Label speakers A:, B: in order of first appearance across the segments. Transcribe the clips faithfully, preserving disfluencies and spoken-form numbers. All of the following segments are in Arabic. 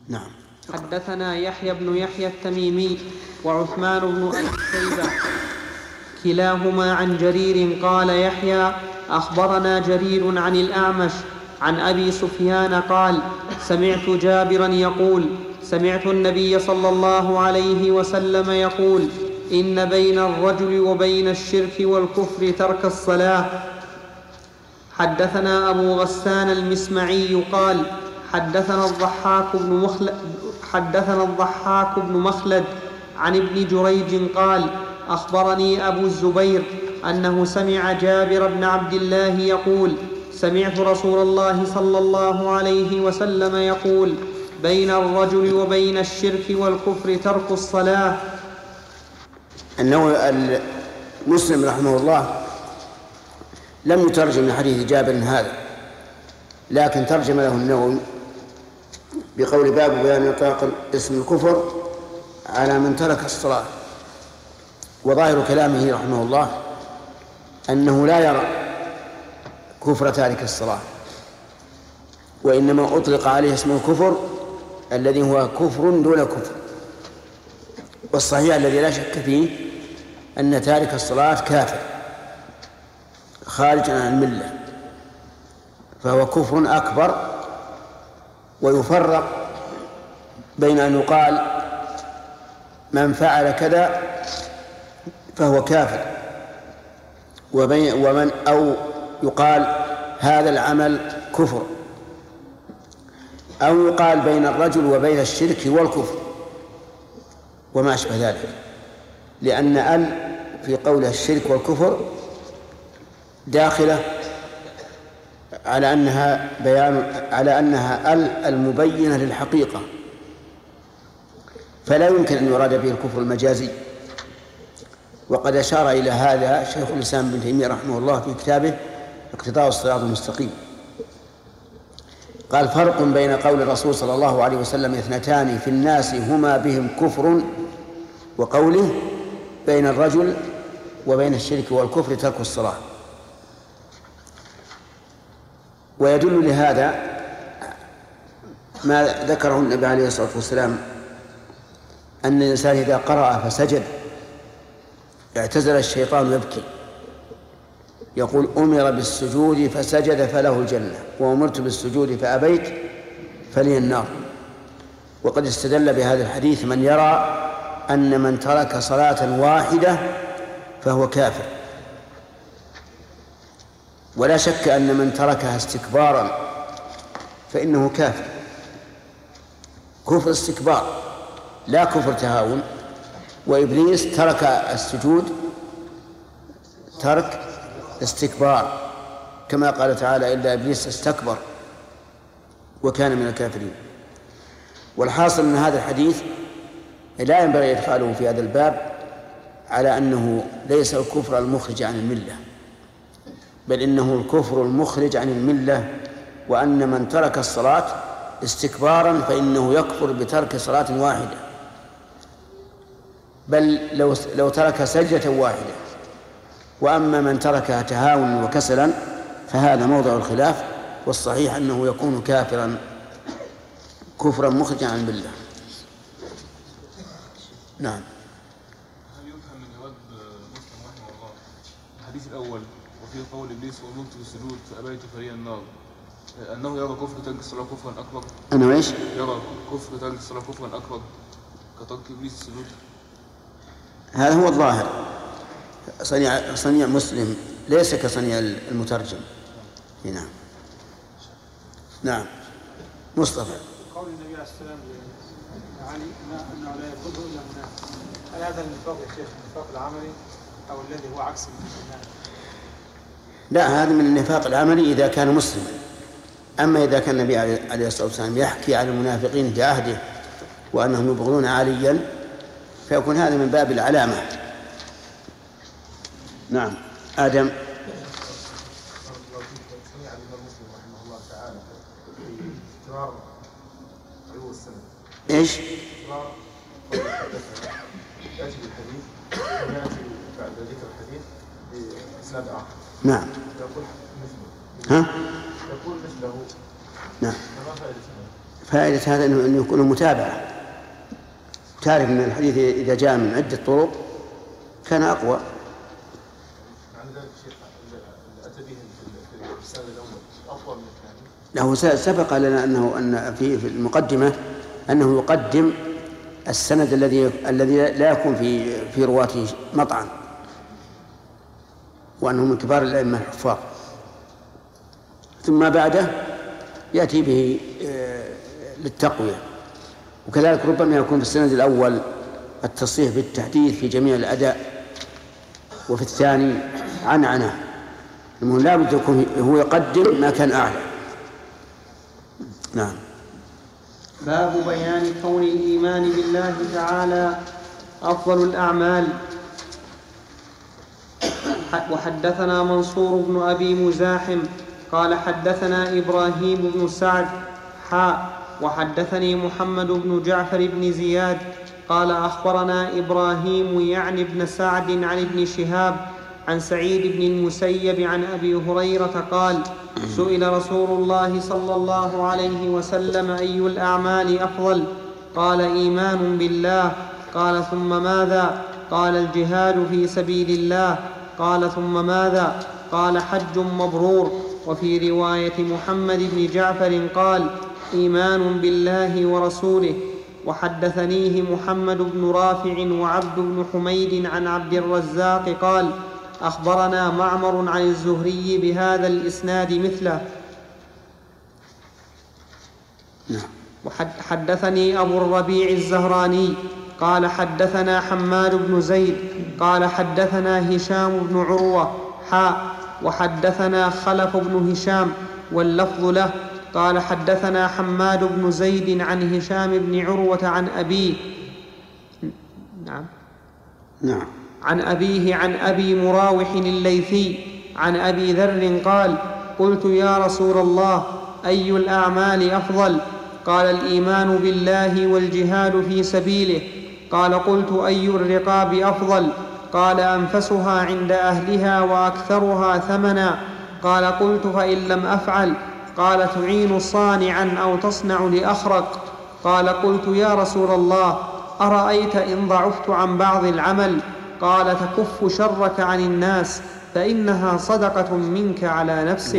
A: نعم.
B: حدثنا يحيى بن يحيى التميمي وعثمان بن أبي شيبة كلاهما عن جرير قال يحيى أخبرنا جرير عن الأعمش عن أبي سفيان قال سمعت جابرا يقول سمعت النبي صلى الله عليه وسلم يقول إن بين الرجل وبين الشرك والكفر ترك الصلاة. حدثنا أبو غسان المسمعي قال حدثنا الضحاك بن مخلد, حدثنا الضحاك بن مخلد عن ابن جريج قال أخبرني أبو الزبير أنه سمع جابر بن عبد الله يقول سمعت رسول الله صلى الله عليه وسلم يقول بين الرجل وبين الشرك والكفر ترك الصلاة.
A: أنه مسلم رحمه الله لم يترجم لحديث جابر هذا، لكن ترجم له النووي بقول باب بيان إطلاق اسم الكفر على من ترك الصلاة. وظاهر كلامه رحمه الله أنه لا يرى كفر تارك الصلاة، وإنما أطلق عليه اسم الكفر الذي هو كفر دون كفر. والصحيح الذي لا شك فيه أن تارك الصلاة كافر خارج عن الملة، فهو كفر أكبر. ويفرق بين أن يقال من فعل كذا فهو كافر، وبين ومن أو يقال هذا العمل كفر، أو يقال بين الرجل وبين الشرك والكفر وما أشبه ذلك، لأن ال في قوله الشرك والكفر داخلة على أنها بيان على أنها ال المبينة للحقيقة، فلا يمكن أن يراد به الكفر المجازي. وقد أشار إلى هذا شيخ الإسلام ابن تيمية رحمه الله في كتابه اقتضاء الصراط المستقيم. قال فرق بين قول الرسول صلى الله عليه وسلم اثنتان في الناس هما بهم كفر، وقوله بين الرجل وبين الشرك والكفر ترك الصلاة. ويدل لهذا ما ذكره النبي عليه الصلاة والسلام أن الإنسان إذا قرأ فسجد اعتزل الشيطان يبكي، يقول أمر بالسجود فسجد فله الجنة، وأمرت بالسجود فأبيت فلي النار. وقد استدل بهذا الحديث من يرى أن من ترك صلاة واحدة فهو كافر، ولا شك أن من تركها استكبارا فإنه كافر، كفر استكبار لا كفر تهاون. وإبليس ترك السجود ترك استكبار، كما قال تعالى إلا إبليس استكبر وكان من الكافرين. والحاصل من هذا الحديث لا ينبغي إدخاله في هذا الباب على أنه ليس الكفر المخرج عن الملة، بل إنه الكفر المخرج عن الملة، وأن من ترك الصلاة استكبارا فإنه يكفر بترك صلاة واحدة، بل لو لو ترك سجدة واحدة. وأما من تركها تهاونا وكسلا فهذا موضع الخلاف، والصحيح أنه يكون كافرا كفرا مخرجا عن الملة. نعم.
C: هل يفهم من جواب مسلم رحمه الله الحديث الأول وفي قول إبليس وأمرت بالسجود فأبيت فلي النار أنه يرى كفر ترك الصلاة كفرا أكبر؟
A: أنه إيش؟
C: يرى كفر ترك الصلاة كفرا أكبر كترك إبليس السجود؟
A: هذا هو الظاهر. صنيع صنيع مسلم ليس كصنيع المترجم. نعم. نعم. مصطفى.
D: قول النبي عليه السلام لعلي أنه لا يقوله إلا منافق، هل هذا النفاق يا شيخ النفاق العملي أو الذي هو عكس النفاق؟
A: لا، هذا من النفاق العملي إذا كان مسلما. أما إذا كان النبي عليه الصلاة والسلام يحكي عن المنافقين في عهده وأنهم يبغضون عليا فيكون هذا من باب العلامة. نعم. آدم. إيش؟
E: يأتي الحديث ويأتي بعد ذكر الحديث بإسناد آخر.
A: نعم.
E: يقول مثله.
A: ها؟
E: يقول مثله.
A: نعم.
E: فما فائدته؟
A: فائدة هذا أنه يكون متابعة. تعرف أن الحديث إذا جاء من عدة طرق كان أقوى. له سبق لنا أنه أن في المقدمة أنه يقدم السند الذي الذي لا يكون في في رواته مطعن، وأنه من كبار الأئمة الحفاظ، ثم بعده يأتي به للتقوية. وكذلك ربما يكون في السند الأول التصريح بالتحديث في جميع الأداء، وفي الثاني عنعنة. المهم لا بد يكون هو يقدم ما كان أعلى. نعم.
B: باب بيان كون الإيمان بالله تعالى أفضل الأعمال. وحدثنا منصور بن أبي مزاحم قال حدثنا إبراهيم بن سعد حاء وحدثني محمد بن جعفر بن زياد قال أخبرنا إبراهيم يعني بن سعد عن ابن شهاب عن سعيد بن المسيب عن أبي هريرة قال سئل رسول الله صلى الله عليه وسلم أي الأعمال أفضل؟ قال إيمان بالله. قال ثم ماذا؟ قال الجهاد في سبيل الله. قال ثم ماذا؟ قال حج مبرور. وفي رواية محمد بن جعفر قال إيمان بالله ورسوله. وحدثنيه محمد بن رافع وعبد بن حميد عن عبد الرزاق قال أخبرنا معمر عن الزهري بهذا الإسناد مثله. وحدثني أبو الربيع الزهراني قال حدثنا حماد بن زيد قال حدثنا هشام بن عروة حاء وحدثنا خلف بن هشام واللفظ له قال حدثنا حماد بن زيد عن هشام بن عروة عن أبيه نعم
A: نعم
B: عن أبيه عن أبي مراوح الليثي عن أبي ذر قال قلت يا رسول الله أي الأعمال أفضل؟ قال الإيمان بالله والجهاد في سبيله. قال قلت أي الرقاب أفضل؟ قال أنفسها عند أهلها وأكثرها ثمنا. قال قلت فإن لم أفعل؟ قال تعين صانعا أو تصنع لأخرق. قال قلت يا رسول الله أرأيت إن ضعفت عن بعض العمل؟ قال تكف شرك عن الناس فإنها صدقة منك على نفسك.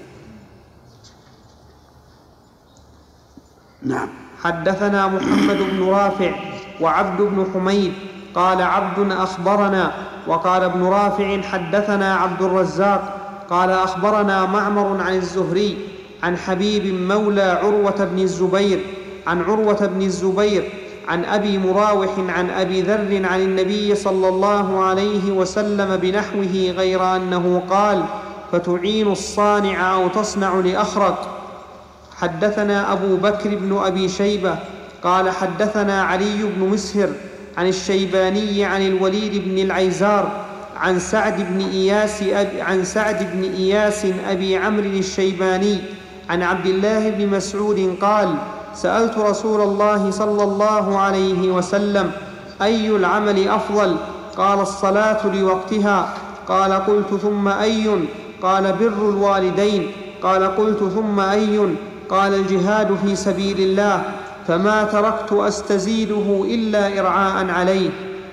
A: نعم.
B: حدثنا محمد بن رافع وعبد بن حميد قال عبد أخبرنا وقال ابن رافع حدثنا عبد الرزاق قال أخبرنا معمر عن الزهري عن حبيب مولى عروة بن الزبير عن عروة بن الزبير عن أبي مراوح عن أبي ذر عن النبي صلى الله عليه وسلم بنحوه غير أنه قال فتعين الصانع أو تصنع لأخرق. حدثنا أبو بكر بن أبي شيبة قال حدثنا علي بن مسهر عن الشيباني عن الوليد بن العيزار عن سعد بن إياس أبي عن سعد بن إياس أبي عمرو الشيباني عن عبد الله بن مسعود قال سألت رسول الله صلى الله عليه وسلم أي العمل أفضل؟ قال الصلاة لوقتها. قال قلت ثم أي؟ قال بر الوالدين. قال قلت ثم أي؟ قال الجهاد في سبيل الله. فما تركت أستزيده إلا إرعاء عليه.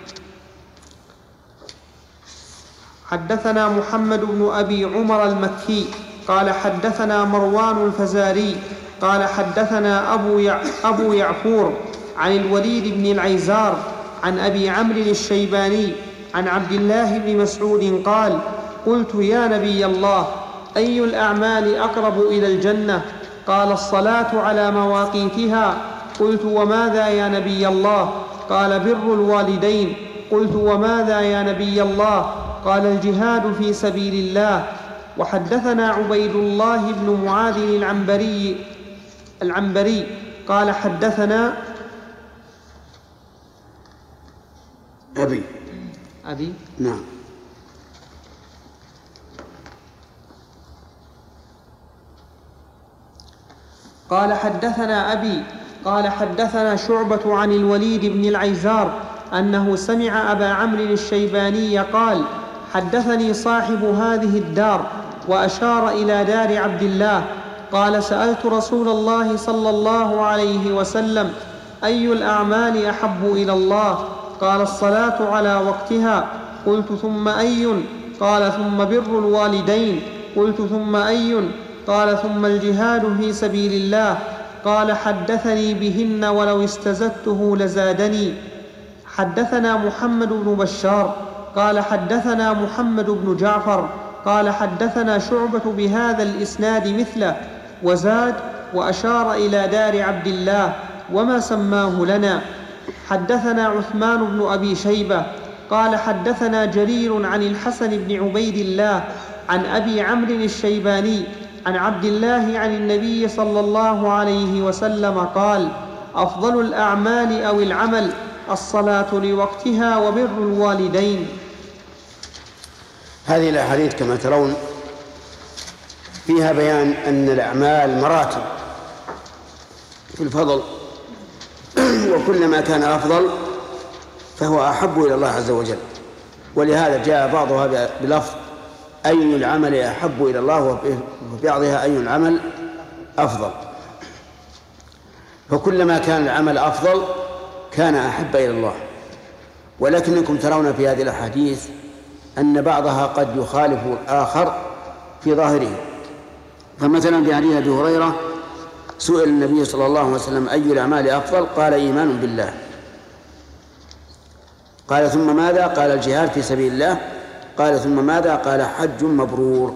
B: حدثنا محمد بن أبي عمر المكي قال حدثنا مروان الفزاري قال حدثنا أبو, يع... أبو يعفور عن الوليد بن العيزار عن أبي عمرو الشيباني عن عبد الله بن مسعود قال قلت يا نبي الله أي الأعمال أقرب إلى الجنة؟ قال الصلاة على مواقيتها. قلت وماذا يا نبي الله؟ قال بر الوالدين. قلت وماذا يا نبي الله؟ قال الجهاد في سبيل الله. وحدثنا عبيد الله بن معاذ العنبري العنبري قال حدثنا
A: أبي
B: أبي
A: نعم
B: قال حدثنا أبي قال حدثنا شعبة عن الوليد بن العيزار أنه سمع أبا عمرو الشيباني قال حدثني صاحب هذه الدار وأشار إلى دار عبد الله قال سألت رسول الله صلى الله عليه وسلم أي الأعمال أحب إلى الله؟ قال الصلاة على وقتها. قلت ثم أي؟ قال ثم بر الوالدين. قلت ثم أي؟ قال ثم الجهاد في سبيل الله. قال حدثني بهن ولو استزدته لزادني. حدثنا محمد بن بشار قال حدثنا محمد بن جعفر قال حدثنا شعبة بهذا الإسناد مثله وزاد وأشار إلى دار عبد الله وما سماه لنا. حدثنا عثمان بن أبي شيبة قال حدثنا جرير عن الحسن بن عبيد الله عن أبي عمرو الشيباني عن عبد الله عن النبي صلى الله عليه وسلم قال أفضل الأعمال أو العمل الصلاة لوقتها وبر الوالدين.
A: هذه الأحاديث كما ترون فيها بيان أن الأعمال مراتب في الفضل، وكلما كان أفضل فهو أحب إلى الله عز وجل، ولهذا جاء بعضها بلفظ أي العمل أحب إلى الله، وفي بعضها أي العمل أفضل. فكلما كان العمل أفضل كان أحب إلى الله. ولكنكم ترون في هذه الأحاديث أن بعضها قد يخالف الآخر في ظاهره. فمثلا في حديث أبي هريرة سئل النبي صلى الله عليه وسلم أي الأعمال أفضل؟ قال إيمان بالله. قال ثم ماذا؟ قال الجهاد في سبيل الله. قال ثم ماذا؟ قال حج مبرور.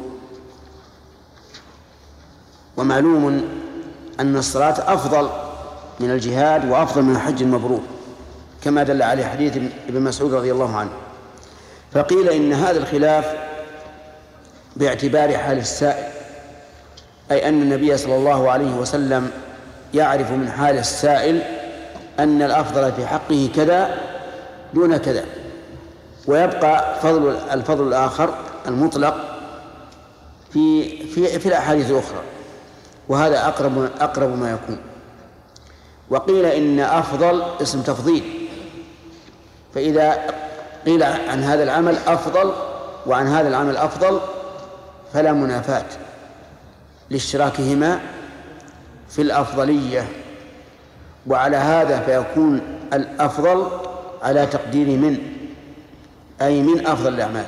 A: ومعلوم أن الصلاة أفضل من الجهاد وأفضل من الحج المبرور كما دل عليه حديث ابن مسعود رضي الله عنه. فقيل إن هذا الخلاف باعتبار حال السائل، أي أن النبي صلى الله عليه وسلم يعرف من حال السائل أن الأفضل في حقه كذا دون كذا، ويبقى فضل الفضل الآخر المطلق في في في الأحاديث الأخرى، وهذا أقرب أقرب ما يكون. وقيل إن أفضل اسم تفضيل، فإذا قيل عن هذا العمل أفضل وعن هذا العمل أفضل فلا منافاة لاشتراكهما في الأفضلية، وعلى هذا فيكون الأفضل على تقدير من، أي من أفضل الأعمال.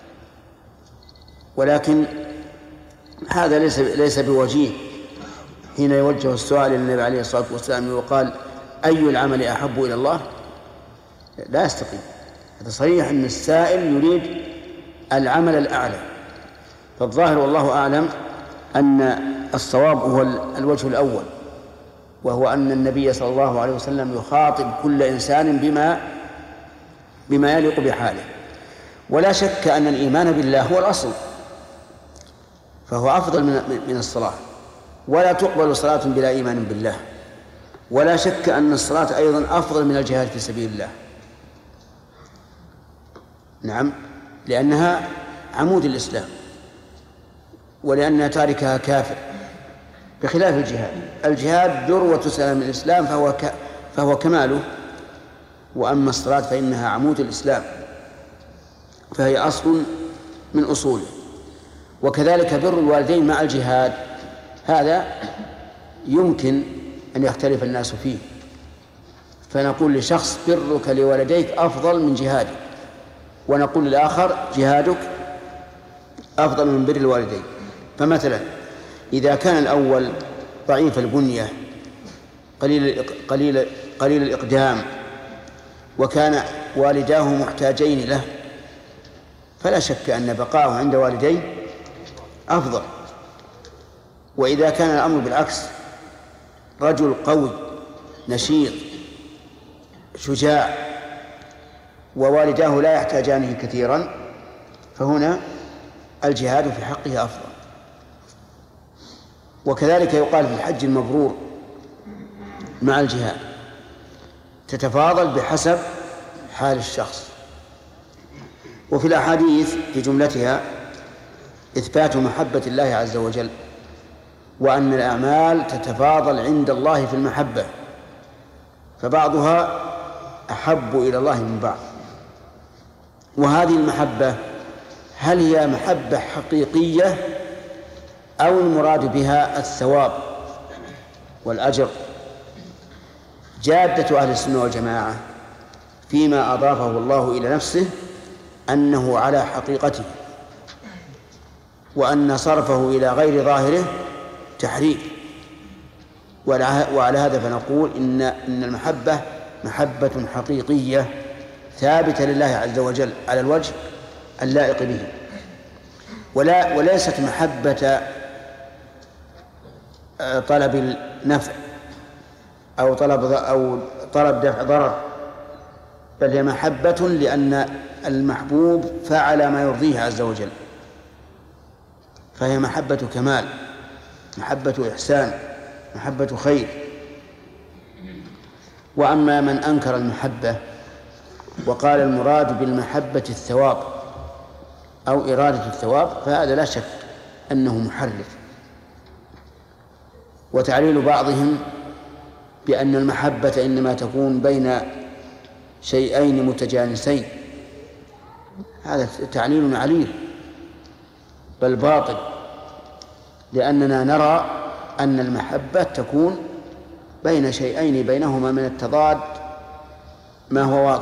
A: ولكن هذا ليس ليس بوجيه حين يوجه السؤال للنبي عليه الصلاة والسلام وقال أي العمل أحب إلى الله، لا يستقيم. هذا صحيح أن السائل يريد العمل الأعلى، فالظاهر والله أعلم أن الصواب هو الوجه الأول، وهو أن النبي صلى الله عليه وسلم يخاطب كل إنسان بما بما يليق بحاله. ولا شك أن الإيمان بالله هو الأصل، فهو أفضل من من الصلاة، ولا تقبل صلاة بلا إيمان بالله. ولا شك أن الصلاة أيضا أفضل من الجهاد في سبيل الله، نعم، لأنها عمود الإسلام، ولأن تاركها كافر، بخلاف الجهاد. الجهاد ذروة سلام الإسلام فهو ك... فهو كماله، وأما الصلاة فإنها عمود الإسلام، فهي أصل من أصوله. وكذلك بر الوالدين مع الجهاد، هذا يمكن أن يختلف الناس فيه، فنقول لشخص برك لوالديك أفضل من جهادك، ونقول للآخر جهادك أفضل من بر الوالدين. فمثلا إذا كان الأول ضعيف البنية قليل قليل قليل الإقدام وكان والداه محتاجين له، فلا شك أن بقاءه عند والديه أفضل. وإذا كان الأمر بالعكس، رجل قوي نشيط شجاع ووالداه لا يحتاجانه كثيرا، فهنا الجهاد في حقه أفضل. وكذلك يقال في الحج المبرور مع الجهاد، تتفاضل بحسب حال الشخص. وفي الأحاديث في جملتها إثبات محبة الله عز وجل، وأن الأعمال تتفاضل عند الله في المحبة، فبعضها أحب إلى الله من بعض. وهذه المحبة هل هي محبة حقيقية أو المراد بها الثواب والأجر. جادة أهل السنة والجماعة فيما أضافه الله إلى نفسه أنه على حقيقته، وأن صرفه إلى غير ظاهره تحريف. وعلى هذا فنقول إن إن المحبة محبة حقيقية ثابتة لله عز وجل على الوجه اللائق به، ولا وليست محبة طلب النفع أو طلب أو طلب دفع ضرر، بل هي محبة لأن المحبوب فعل ما يرضيه عز وجل، فهي محبة كمال، محبة إحسان، محبة خير. وأما من أنكر المحبة وقال المراد بالمحبة الثواب أو إرادة الثواب فهذا لا شك أنه محرف. وتعليل بعضهم بأن المحبة إنما تكون بين شيئين متجانسين هذا تعليل عليل بل باطل، لأننا نرى أن المحبة تكون بين شيئين بينهما من التضاد ما هو واضح.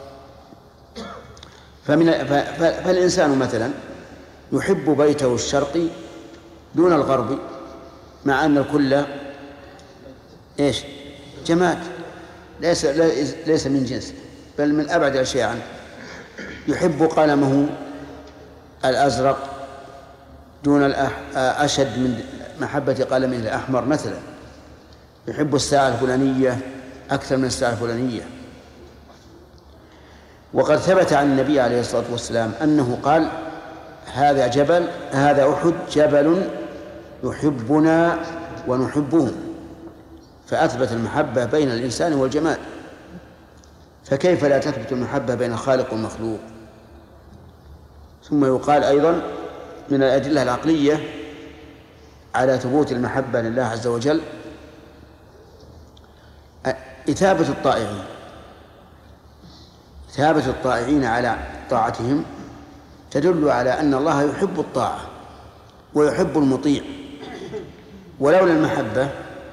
A: فمن فالإنسان مثلا يحب بيته الشرقي دون الغربي، مع أن الكل إيش جماد ليس ليس من جنس بل من أبعد الأشياء عنه. يحب قلمه الأزرق دون الأح... أشد من محبة قلمه الأحمر مثلا. يحب الساعة الفلانية أكثر من الساعة الفلانية. وقد ثبت عن النبي عليه الصلاة والسلام أنه قال هذا جبل هذا أحد جبل يحبنا ونحبه، فأثبت المحبة بين الإنسان والجماد، فكيف لا تثبت المحبة بين الخالق والمخلوق؟ ثم يقال أيضا من الأدلة العقلية على ثبوت المحبة لله عز وجل إثابة الطائعين إثابة الطائعين على طاعتهم تدل على أن الله يحب الطاعة ويحب المطيع، ولولا المحبة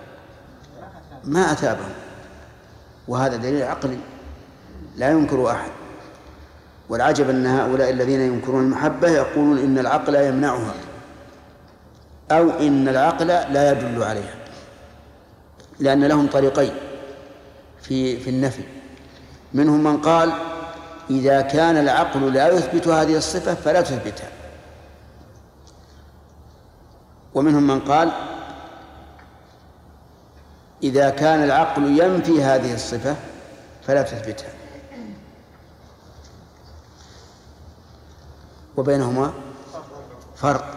A: ما أثابهم، وهذا دليل عقلي لا ينكر أحد. والعجب أن هؤلاء الذين ينكرون المحبة يقولون إن العقل يمنعها أو إن العقل لا يدل عليها، لأن لهم طريقين في في النفي. منهم من قال إذا كان العقل لا يثبت هذه الصفة فلا تثبتها، ومنهم من قال إذا كان العقل ينفي هذه الصفة فلا تثبتها، وبينهما فرق.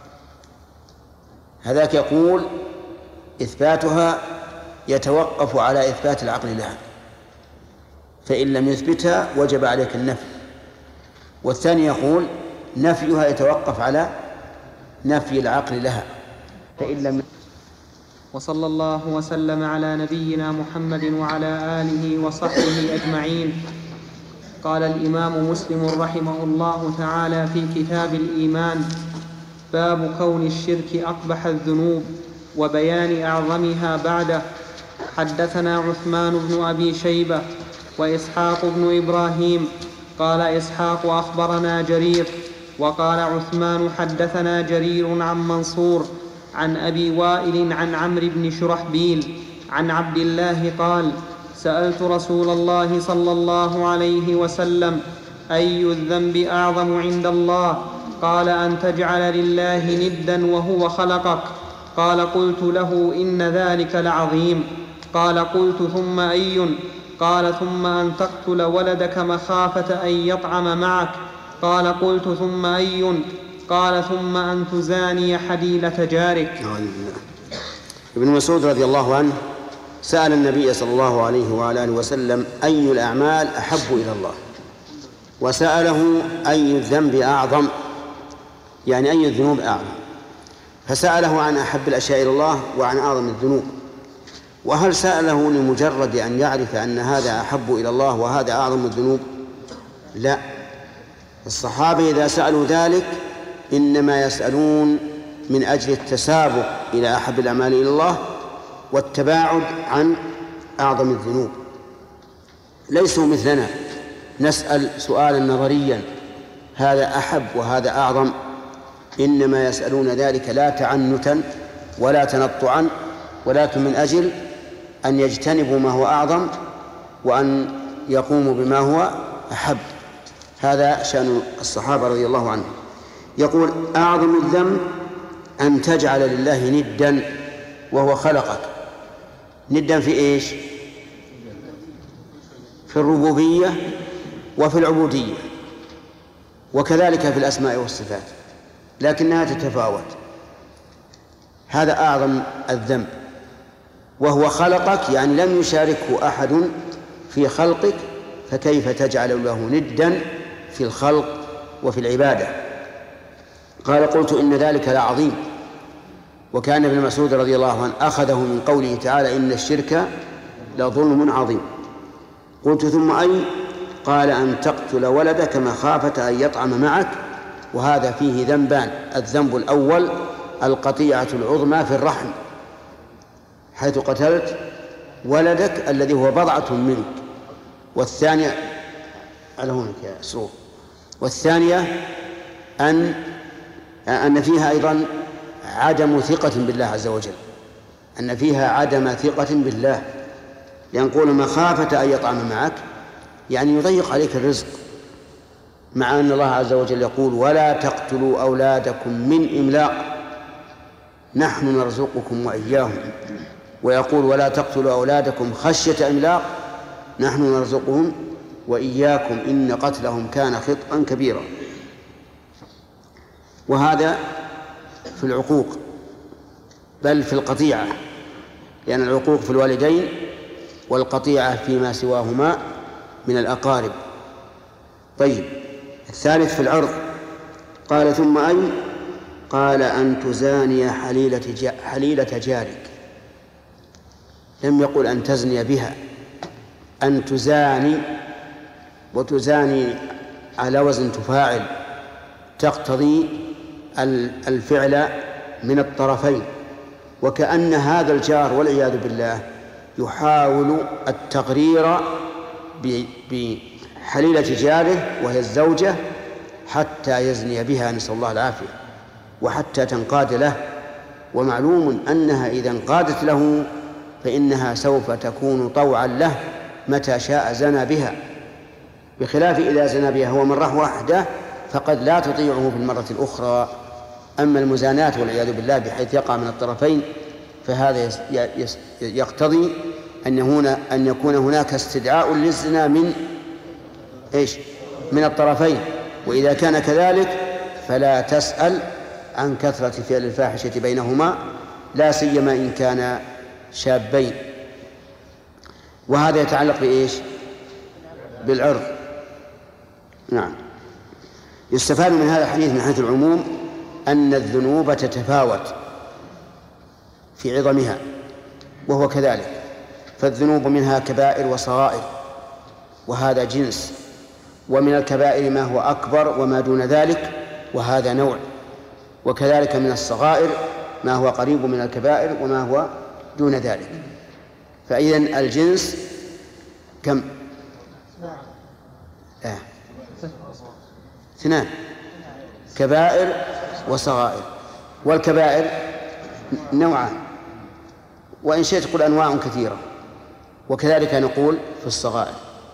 A: هذاك يقول إثباتها يتوقف على إثبات العقل لها، فإن لم يثبتها وجب عليك النفي. والثاني يقول نفيها يتوقف على نفي العقل لها، فإن لم.
B: وصلى الله وسلم على نبينا محمد وعلى آله وصحبه أجمعين. قال الإمام مسلم رحمه الله تعالى في كتاب الإيمان: باب كون الشرك أقبح الذنوب وبيان أعظمها بعده. حدثنا عثمان بن أبي شيبة وإسحاق بن إبراهيم. قال إسحاق أخبرنا جرير، وقال عثمان حدثنا جرير عن منصور عن أبي وائل عن عمرو بن شرحبيل عن عبد الله قال: سألت رسول الله صلى الله عليه وسلم: أي الذنب أعظم عند الله؟ قال: أن تجعل لله ندا وهو خلقك. قال: قلت له: إن ذلك لعظيم. قال: قلت: ثم أي؟ قال: ثم أن تقتل ولدك مخافة أن يطعم معك. قال: قلت: ثم أي؟ قال: ثم أن تزاني حليلة جارك.
A: ابن مسعود رضي الله عنه سأل النبي صلى الله عليه وعلى آله وسلم: أي الأعمال أحب إلى الله؟ وسأله: أي الذنب أعظم؟ يعني أي الذنوب أعظم؟ فسأله عن أحب الأشياء إلى الله وعن أعظم الذنوب. وهل سأله لمجرد أن يعرف أن هذا أحب إلى الله وهذا أعظم الذنوب؟ لا، الصحابة إذا سألوا ذلك إنما يسألون من أجل التسابق إلى أحب الأعمال إلى الله والتباعد عن أعظم الذنوب. ليسوا مثلنا نسأل سؤالا نظريا هذا أحب وهذا أعظم، إنما يسألون ذلك لا تعنتا ولا تنطعا، ولكن من أجل أن يجتنبوا ما هو أعظم وأن يقوموا بما هو أحب. هذا شأن الصحابة رضي الله عنهم. يقول أعظم الذنب أن تجعل لله ندا وهو خلقك. ندا في إيش؟ في الربوبية وفي العبودية، وكذلك في الأسماء والصفات، لكنها تتفاوت. هذا أعظم الذنب، وهو خلقك يعني لم يشاركه أحد في خلقك، فكيف تجعل له ندا في الخلق وفي العبادة؟ قال قلت إن ذلك لعظيم. وكان ابن مسعود رضي الله عنه أخذه من قوله تعالى إن الشرك لظلم عظيم. قلت ثم أي؟ قال أن تقتل ولدك مخافة أن يطعم معك، وهذا فيه ذنبان. الذنب الأول القطيعة العظمى في الرحم، حيث قتلت ولدك الذي هو بضعة منك، والثانية على هونك يا سرور، والثانية أن أن فيها أيضا عدم ثقة بالله عز وجل، أن فيها عدم ثقة بالله، لأنقول مخافة أن يطعم معك يعني يضيق عليك الرزق، مع أن الله عز وجل يقول ولا تقتلوا أولادكم من إملاق نحن نرزقكم وإياهم، ويقول ولا تقتلوا أولادكم خشية إملاق نحن نرزقهم وإياكم إن قتلهم كان خطأ كبيرا. وهذا في العقوق، بل في القطيعة، لأن العقوق في الوالدين والقطيعة فيما سواهما من الأقارب. طيب، الثالث في العرض. قال ثم أي؟ قال أن تزاني حليلة, حليلة جارك. لم يقل أن تزني بها، أن تزاني، وتزاني على وزن تفاعل، تقتضي الفعل من الطرفين، وكأن هذا الجار والعياذ بالله يحاول التغرير بحليلة جاره وهي الزوجة حتى يزني بها، نسأل الله العافية، وحتى تنقاد له. ومعلوم أنها إذا انقادت له فإنها سوف تكون طوعا له متى شاء زنى بها، بخلاف إذا زنى بها هو مرة واحدة فقد لا تطيعه في المرة الأخرى. أما المزانات والعياذ بالله بحيث يقع من الطرفين فهذا يقتضي أن هنا أن يكون هناك استدعاء للزنا من إيش؟ من الطرفين. وإذا كان كذلك فلا تسأل عن كثرة فعل الفاحشة بينهما، لا سيما إن كان شابين. وهذا يتعلق بإيش؟ بالعرض. نعم. يستفاد من هذا الحديث من حيث العموم أن الذنوب تتفاوت في عظمها، وهو كذلك، فالذنوب منها كبائر وصغائر، وهذا جنس، ومن الكبائر ما هو أكبر وما دون ذلك، وهذا نوع، وكذلك من الصغائر ما هو قريب من الكبائر وما هو دون ذلك. فإذن الجنس كم؟ آه. اثنان، كبائر وصغائر. والكبائر نوعان، وإن شئت قل أنواع كثيرة، وكذلك نقول في الصغائر.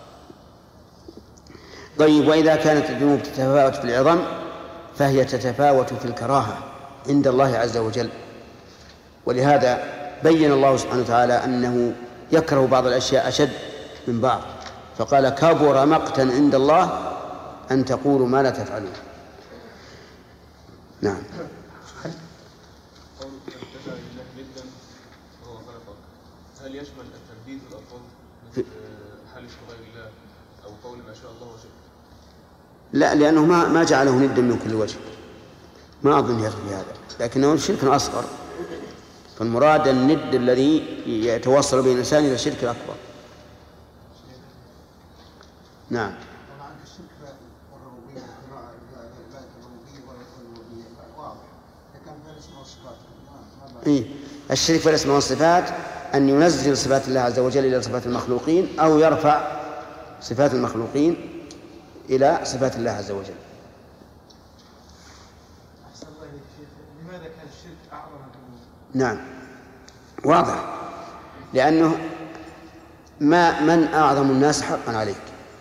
A: طيب، وإذا كانت الذنوب تتفاوت في العظم فهي تتفاوت في الكراهة عند الله عز وجل، ولهذا بين الله سبحانه وتعالى أنه يكره بعض الأشياء أشد من بعض، فقال كبر مقتا عند الله أن تقولوا ما لا تفعلون. نعم.
C: هل يشمل الترديد والألفاظ مثل حلف بغير الله أو قول ما شاء الله وشئت؟
A: لا، لأنه ما ما جعله ندا من كل وجه، ما أظن يدخل في هذا، لكنه شرك أصغر، فالمراد الند الذي يتوصل به الإنسان إلى الشرك الأكبر. نعم. إيه؟ الشرك في الأسماء والصفات أن ينزل صفات الله عز وجل إلى صفات المخلوقين أو يرفع صفات المخلوقين إلى صفات الله عز وجل.
D: أحسن الله إليك شيخ، لماذا كان الشرك أعظم من
A: نعم واضح، لأنه ما من أعظم الناس حقا عليك؟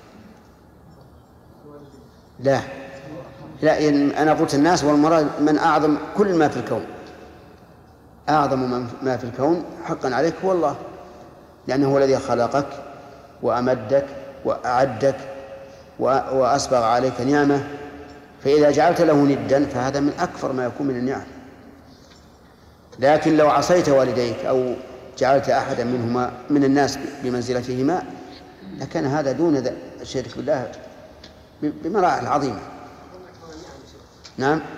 A: لا لا أنا قلت الناس والمراد من أعظم كل ما في الكون، أعظم ما في الكون حقا عليك هو الله، لأنه هو الذي خلقك وأمدك وأعدك وأسبغ عليك نعمة، فإذا جعلت له ندا فهذا من أكثر ما يكون من النعم. لكن لو عصيت والديك أو جعلت أحدا منهما من الناس بمنزلتهما لكان هذا دون الشرك بالله بمراحل عظيمة. نعم.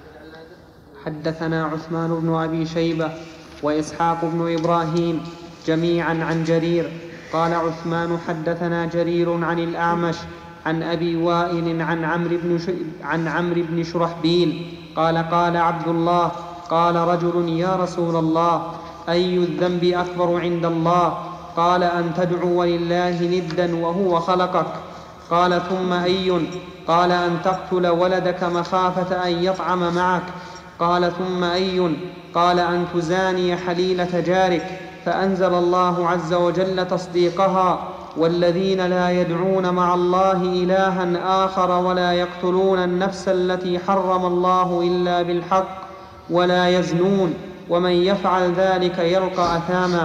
B: حدثنا عثمان بن أبي شيبة وإسحاق بن إبراهيم جميعا عن جرير قال عثمان حدثنا جرير عن الأعمش عن أبي وائل عن عمرو بن ش... عن عمرو بن شرحبيل قال قال عبد الله قال رجل يا رسول الله أي الذنب أكبر عند الله؟ قال أن تدعو لله ندا وهو خلقك. قال ثم أي؟ قال أن تقتل ولدك مخافة أن يطعم معك. قال ثم أي؟ قال أن تزاني حليلة جارك. فأنزل الله عز وجل تصديقها والذين لا يدعون مع الله إلها آخر ولا يقتلون النفس التي حرم الله إلا بالحق ولا يزنون ومن يفعل ذلك يلقى أثاما.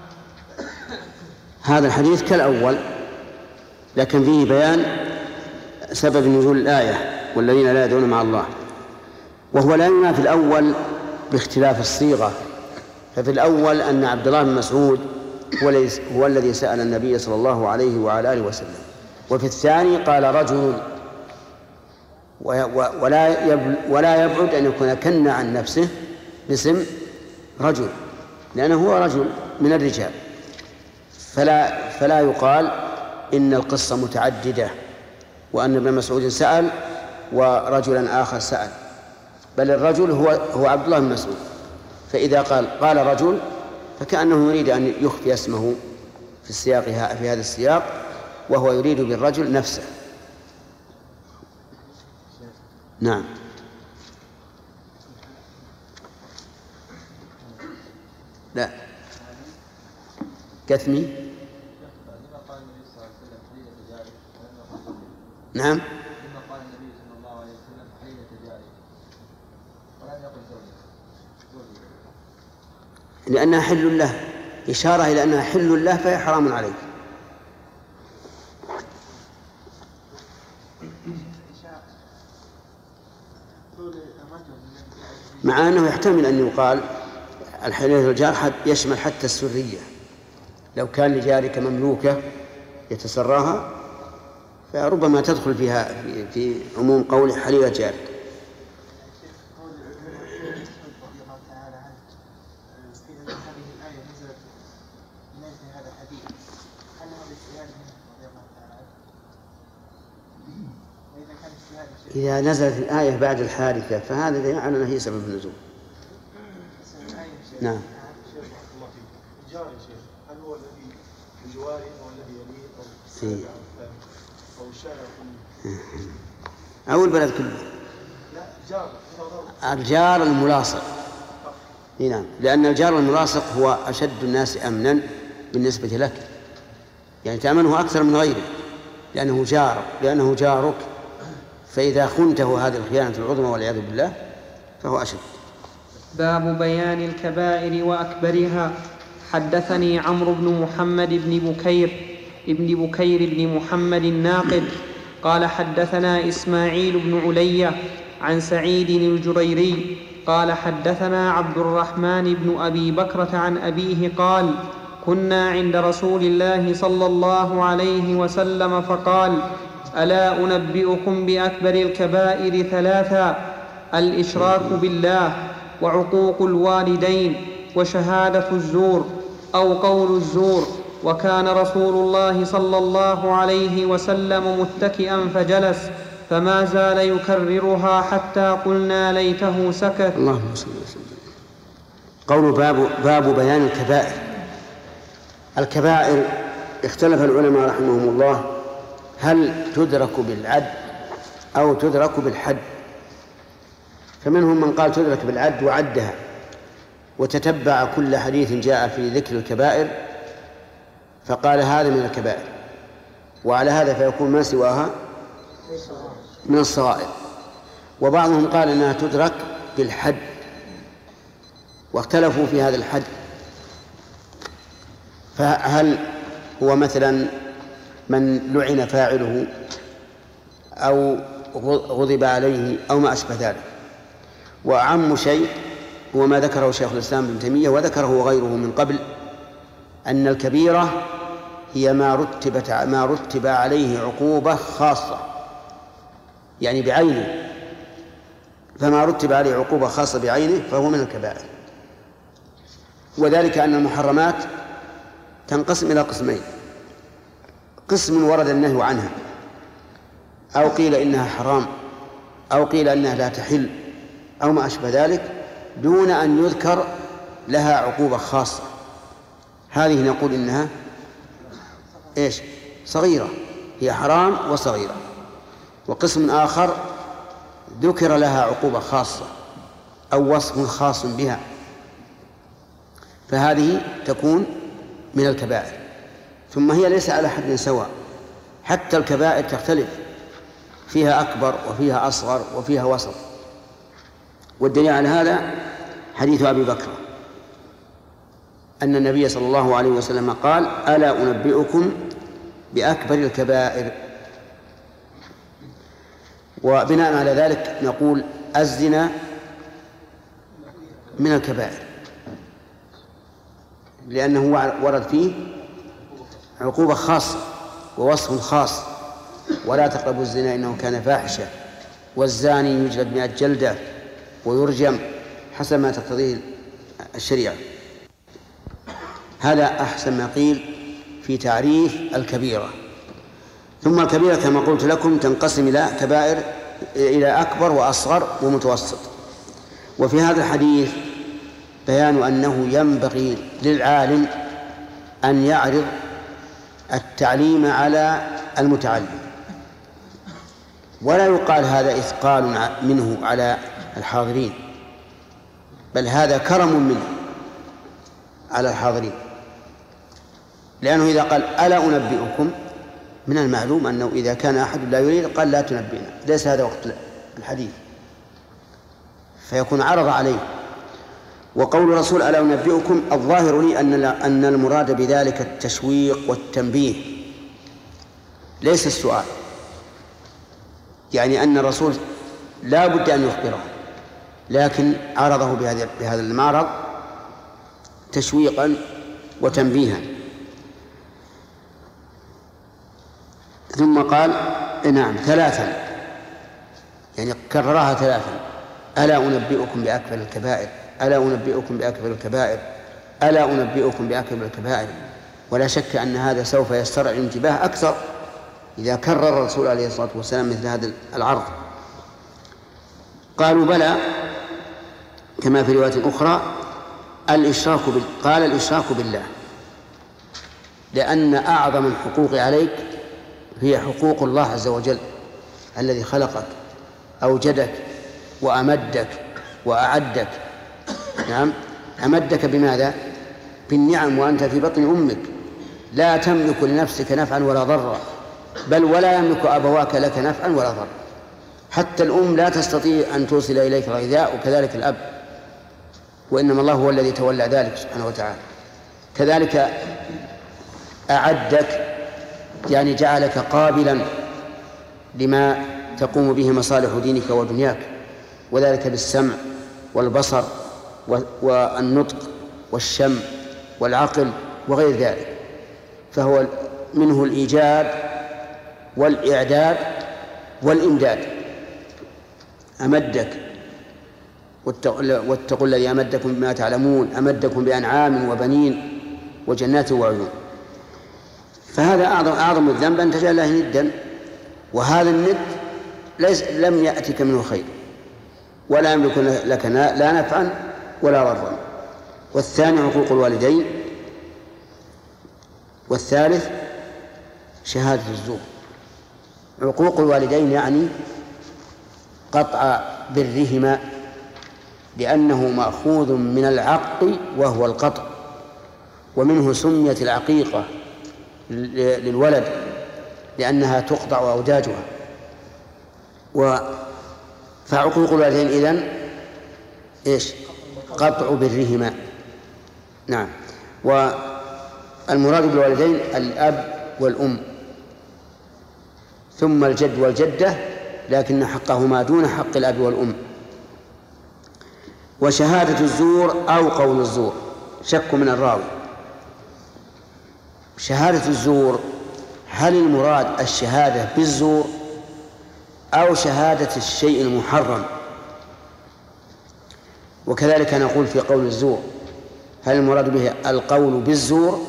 A: هذا الحديث كالأول لكن فيه بيان سبب نزول الآية والذين لا يدعون مع الله، وهو لا ينافي الأول باختلاف الصيغة. ففي الأول أن عبد الله بن مسعود هو الذي سأل النبي صلى الله عليه وعلى آله وسلم، وفي الثاني قال رجل، ولا يبعد أن يكون كن عن نفسه باسم رجل لأنه هو رجل من الرجال، فلا, فلا يقال إن القصة متعددة وأن ابن مسعود سأل ورجلا آخر سأل، بل الرجل هو, هو عبد الله بن مسعود. فإذا قال قال رجل فكأنه يريد أن يخفي اسمه في السياق في هذا السياق، وهو يريد بالرجل نفسه. نعم. لا كتمي. نعم. لأنها حل له، إشارة إلى أنها حل له فهي حرام عليه. مع أنه يحتمل أن يقال الحلال الجار يشمل حتى السرية، لو كان لجارك مملوكة يتسراها فربما تدخل فيها في, في عموم قول حليلة جارك. إذا نزلت الآية بعد الحادثة فهذا دليل على أنها هي سبب النزول. نعم.
E: الجار يا شيخ هل هو الذي بجواره أو الذي يليه أو الشارع كله؟
A: أو البلد كله؟
E: لا الجار.
A: الجار الملاصق. نعم، لأن الجار الملاصق هو أشد الناس أمنا بالنسبة لك، يعني تأمنه أكثر من غيره لأنه جار لأنه جارك، فإذا خنته هذه الخيانة العظمى والعياذ بالله فهو أشد.
B: باب بيان الكبائر وأكبرها. حدثني عمرو بن محمد بن بكير ابن بكير بن محمد الناقد قال حدثنا إسماعيل بن علية عن سعيد الجريري قال حدثنا عبد الرحمن بن أبي بكرة عن أبيه قال كنا عند رسول الله صلى الله عليه وسلم فقال ألا أنبئكم بأكبر الكبائر ثلاثا: الإشراك بالله وعقوق الوالدين وشهادة الزور أو قول الزور. وكان رسول الله صلى الله عليه وسلم متكئا فجلس فما زال يكررها حتى قلنا ليته سكت.
A: اللهم صل وسلم. قول باب, باب بيان الكبائر. الكبائر اختلف العلماء رحمهم الله هل تدرك بالعد أو تدرك بالحد. فمنهم من قال تدرك بالعد وعدها وتتبع كل حديث جاء في ذكر الكبائر فقال هذا من الكبائر، وعلى هذا فيكون ما سواها من الصغائر. وبعضهم قال إنها تدرك بالحد واختلفوا في هذا الحد، فهل هو مثلا من لعن فاعله أو غضب عليه أو ما أشبه ذلك. وأعم شيء هو ما ذكره شيخ الإسلام ابن تيمية وذكره غيره من قبل، أن الكبيرة هي ما رتبت ما رتب عليه عقوبة خاصة يعني بعينه، فما رتب عليه عقوبة خاصة بعينه فهو من الكبائر. وذلك أن المحرمات تنقسم إلى قسمين: قسم ورد النهي عنها أو قيل إنها حرام أو قيل إنها لا تحل أو ما أشبه ذلك دون أن يذكر لها عقوبة خاصة، هذه نقول إنها إيش؟ صغيرة، هي حرام وصغيرة. وقسم آخر ذكر لها عقوبة خاصة أو وصف خاص بها، فهذه تكون من الكبائر. ثم هي ليس على حد سواء، حتى الكبائر تختلف، فيها أكبر وفيها أصغر وفيها وسط. والدليل على هذا حديث أبي بكر أن النبي صلى الله عليه وسلم قال: ألا أنبئكم بأكبر الكبائر. وبناء على ذلك نقول الزنا من الكبائر، لأنه ورد فيه عقوبة خاصة ووصف خاص: ولا تقربوا الزنا إنه كان فاحشة، والزاني يجلد مئة جلدة ويرجم حسب ما تقتضيه الشريعة. هذا أحسن ما قيل في تعريف الكبيرة. ثم الكبيرة كما قلت لكم تنقسم إلى كبائر إلى أكبر وأصغر ومتوسط. وفي هذا الحديث بيان أنه ينبغي للعالم أن يعرض التعليم على المتعلم، ولا يقال هذا إثقال منه على الحاضرين، بل هذا كرم منه على الحاضرين، لأنه إذا قال ألا أنبئكم من المعلوم أنه إذا كان أحد لا يريد قال لا تنبئنا، ليس هذا وقت الحديث، فيكون عرض عليه. وقول الرسول ألا أنبئكم الظاهر لي أن أن المراد بذلك التشويق والتنبيه ليس السؤال، يعني أن الرسول لا بد أن يخبره، لكن عرضه بهذا المعرض تشويقا وتنبيها. ثم قال نعم ثلاثا، يعني كررها ثلاثا: ألا أنبئكم بأكبر الكبائر، ألا أنبئكم بأكبر الكبائر، ألا أنبئكم بأكبر الكبائر. ولا شك أن هذا سوف يسترعي الانتباه أكثر إذا كرر الرسول عليه الصلاة والسلام مثل هذا العرض. قالوا بلى، كما في رواية أخرى الإشراك بال... قال الإشراك بالله، لأن أعظم الحقوق عليك هي حقوق الله عز وجل الذي خلقك أوجدك وأمدك وأعدك. نعم، أمدك بماذا؟ بالنعم وأنت في بطن أمك، لا تملك لنفسك نفعا ولا ضرا، بل ولا يملك أبواك لك نفعا ولا ضرا. حتى الأم لا تستطيع أن توصل إليك الغذاء، وكذلك الأب، وإنما الله هو الذي تولى ذلك سبحانه وتعالى. كذلك أعدك، يعني جعلك قابلا لما تقوم به مصالح دينك ودنياك، وذلك بالسمع والبصر والنطق والشم والعقل وغير ذلك. فهو منه الإيجاد والإعداد والإمداد. أمدك، واتقوا الذي أمدكم بما تعلمون، أمدكم بأنعام وبنين وجنات وعيون. فهذا أعظم أعظم الذنب أن تجعل الله ندا، وهذا الند ليس لم يأتك منه خير، ولا يملك لك لا نفعا ولا ضرا. والثاني عقوق الوالدين، والثالث شهادة الزور. عقوق الوالدين يعني قطع برهما، لأنه مأخوذ من العق وهو القطع، ومنه سميت العقيقة للولد لأنها تقطع أوداجها. فعقوق الوالدين إذن إيش؟ قطع برهما. نعم. والمراد بالوالدين الأب والأم، ثم الجد والجدة، لكن حقهما دون حق الأب والأم. وشهادة الزور أو قول الزور، شك من الراوي. شهادة الزور هل المراد الشهادة بالزور أو شهادة الشيء المحرم؟ وكذلك نقول في قول الزور هل المراد به القول بالزور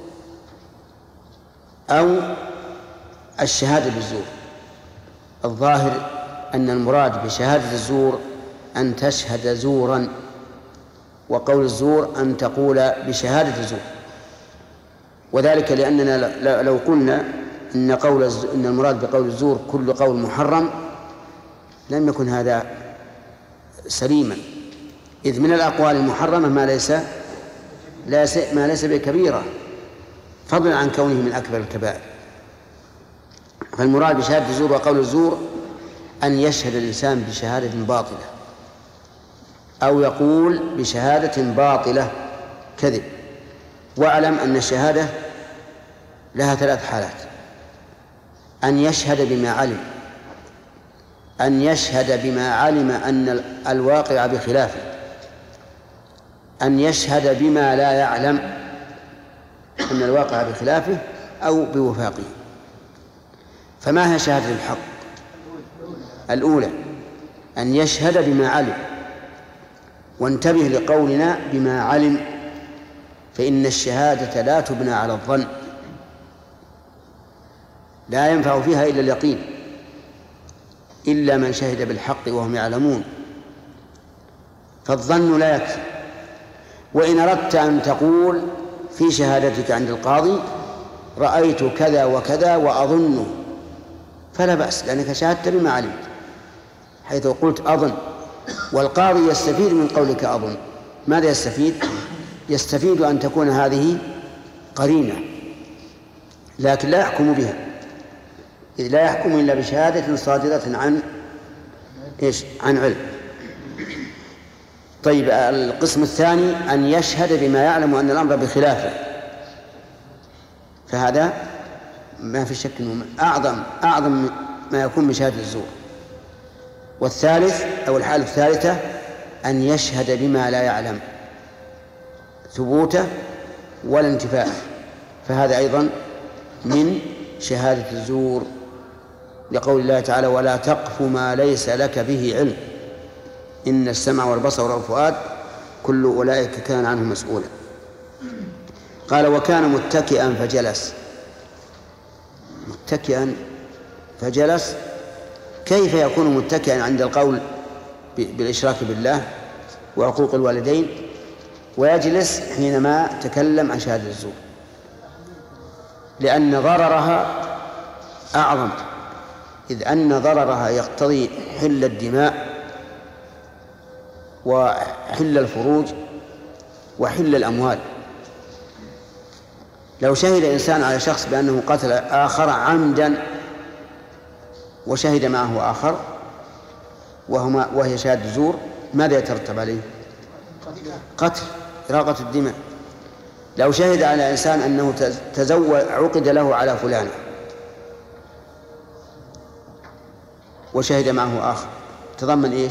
A: أو الشهادة بالزور؟ الظاهر أن المراد بشهادة الزور أن تشهد زورا، وقول الزور أن تقول بشهادة الزور. وذلك لأننا لو قلنا إن, قول إن المراد بقول الزور كل قول محرم لم يكن هذا سليما، إذ من الأقوال المحرمة ما ليس ما ليس بكبيرة، فضلا عن كونه من أكبر الكبائر. فالمراد بشهادة الزور وقول الزور أن يشهد الإنسان بشهادة باطلة أو يقول بشهادة باطلة كذب. واعلم أن الشهادة لها ثلاث حالات: أن يشهد بما علم، أن يشهد بما علم أن الواقع بخلافه، أن يشهد بما لا يعلم أن الواقع بخلافه أو بوفاقه. فما هي شهادة الحق؟ الأولى أن يشهد بما علم، وانتبه لقولنا بما علم، فإن الشهادة لا تبنى على الظن، لا ينفع فيها إلا اليقين، إلا من شهد بالحق وهم يعلمون، فالظن لا يكفي. وإن أردت أن تقول في شهادتك عند القاضي رأيت كذا وكذا وأظنه فلا بأس، لأنك شهدت بما علمت، حيث قلت أظن، والقاضي يستفيد من قولك أظن. ماذا يستفيد؟ يستفيد أن تكون هذه قرينة، لكن لا يحكم بها، إذ لا يحكم إلا بشهادة صادرة عن إيش؟ عن علم. طيب، القسم الثاني أن يشهد بما يعلم أن الأمر بخلافه، فهذا ما في شك أنه أعظم أعظم ما يكون من شهادة الزور. والثالث أو الحالة الثالثة أن يشهد بما لا يعلم ثبوته ولا انتفاعه، فهذا أيضا من شهادة الزور، لقول الله تعالى: ولا تقف ما ليس لك به علم إن السمع والبصر والفؤاد كل أولئك كان عنه مسؤولا. قال: وكان متكئا فجلس. متكئا فجلس، كيف يكون متكئا عند القول بالإشراك بالله وعقوق الوالدين ويجلس حينما تكلم عن شهادة الزور؟ لأن ضررها أعظم، إذ أن ضررها يقتضي حل الدماء وحل الفروج وحل الأموال. لو شهد إنسان على شخص بأنه قتل آخر عمدا وشهد معه آخر وهما وهي شهادة زور، ماذا يترتب عليه؟ قتل، إراقة الدماء. لو شهد على إنسان أنه تزوج عقد له على فلان وشهد معه آخر، تضمن إيش؟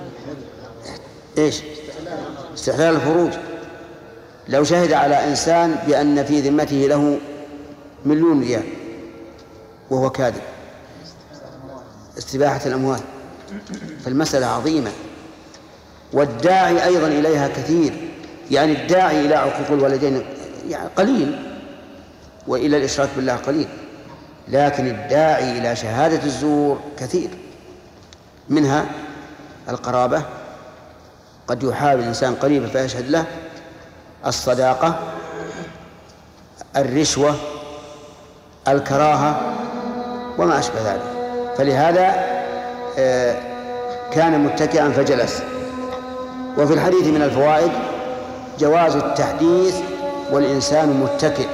A: إيش؟ استحلال الفروج. لو شهد على إنسان بأن في ذمته له مليون ريال وهو كاذب، استباحة الأموال. فالمسألة عظيمة، والداعي أيضا إليها كثير، يعني الداعي إلى عقوق الوالدين يعني قليل، وإلى الإشراك بالله قليل، لكن الداعي إلى شهادة الزور كثير. منها القرابة، قد يحاول الإنسان قريبا فيشهد له الصداقة، الرشوة، الكراهة وما أشبه ذلك. فلهذا كان متكئا فجلس. وفي الحديث من الفوائد جواز التحديث والإنسان متكئ.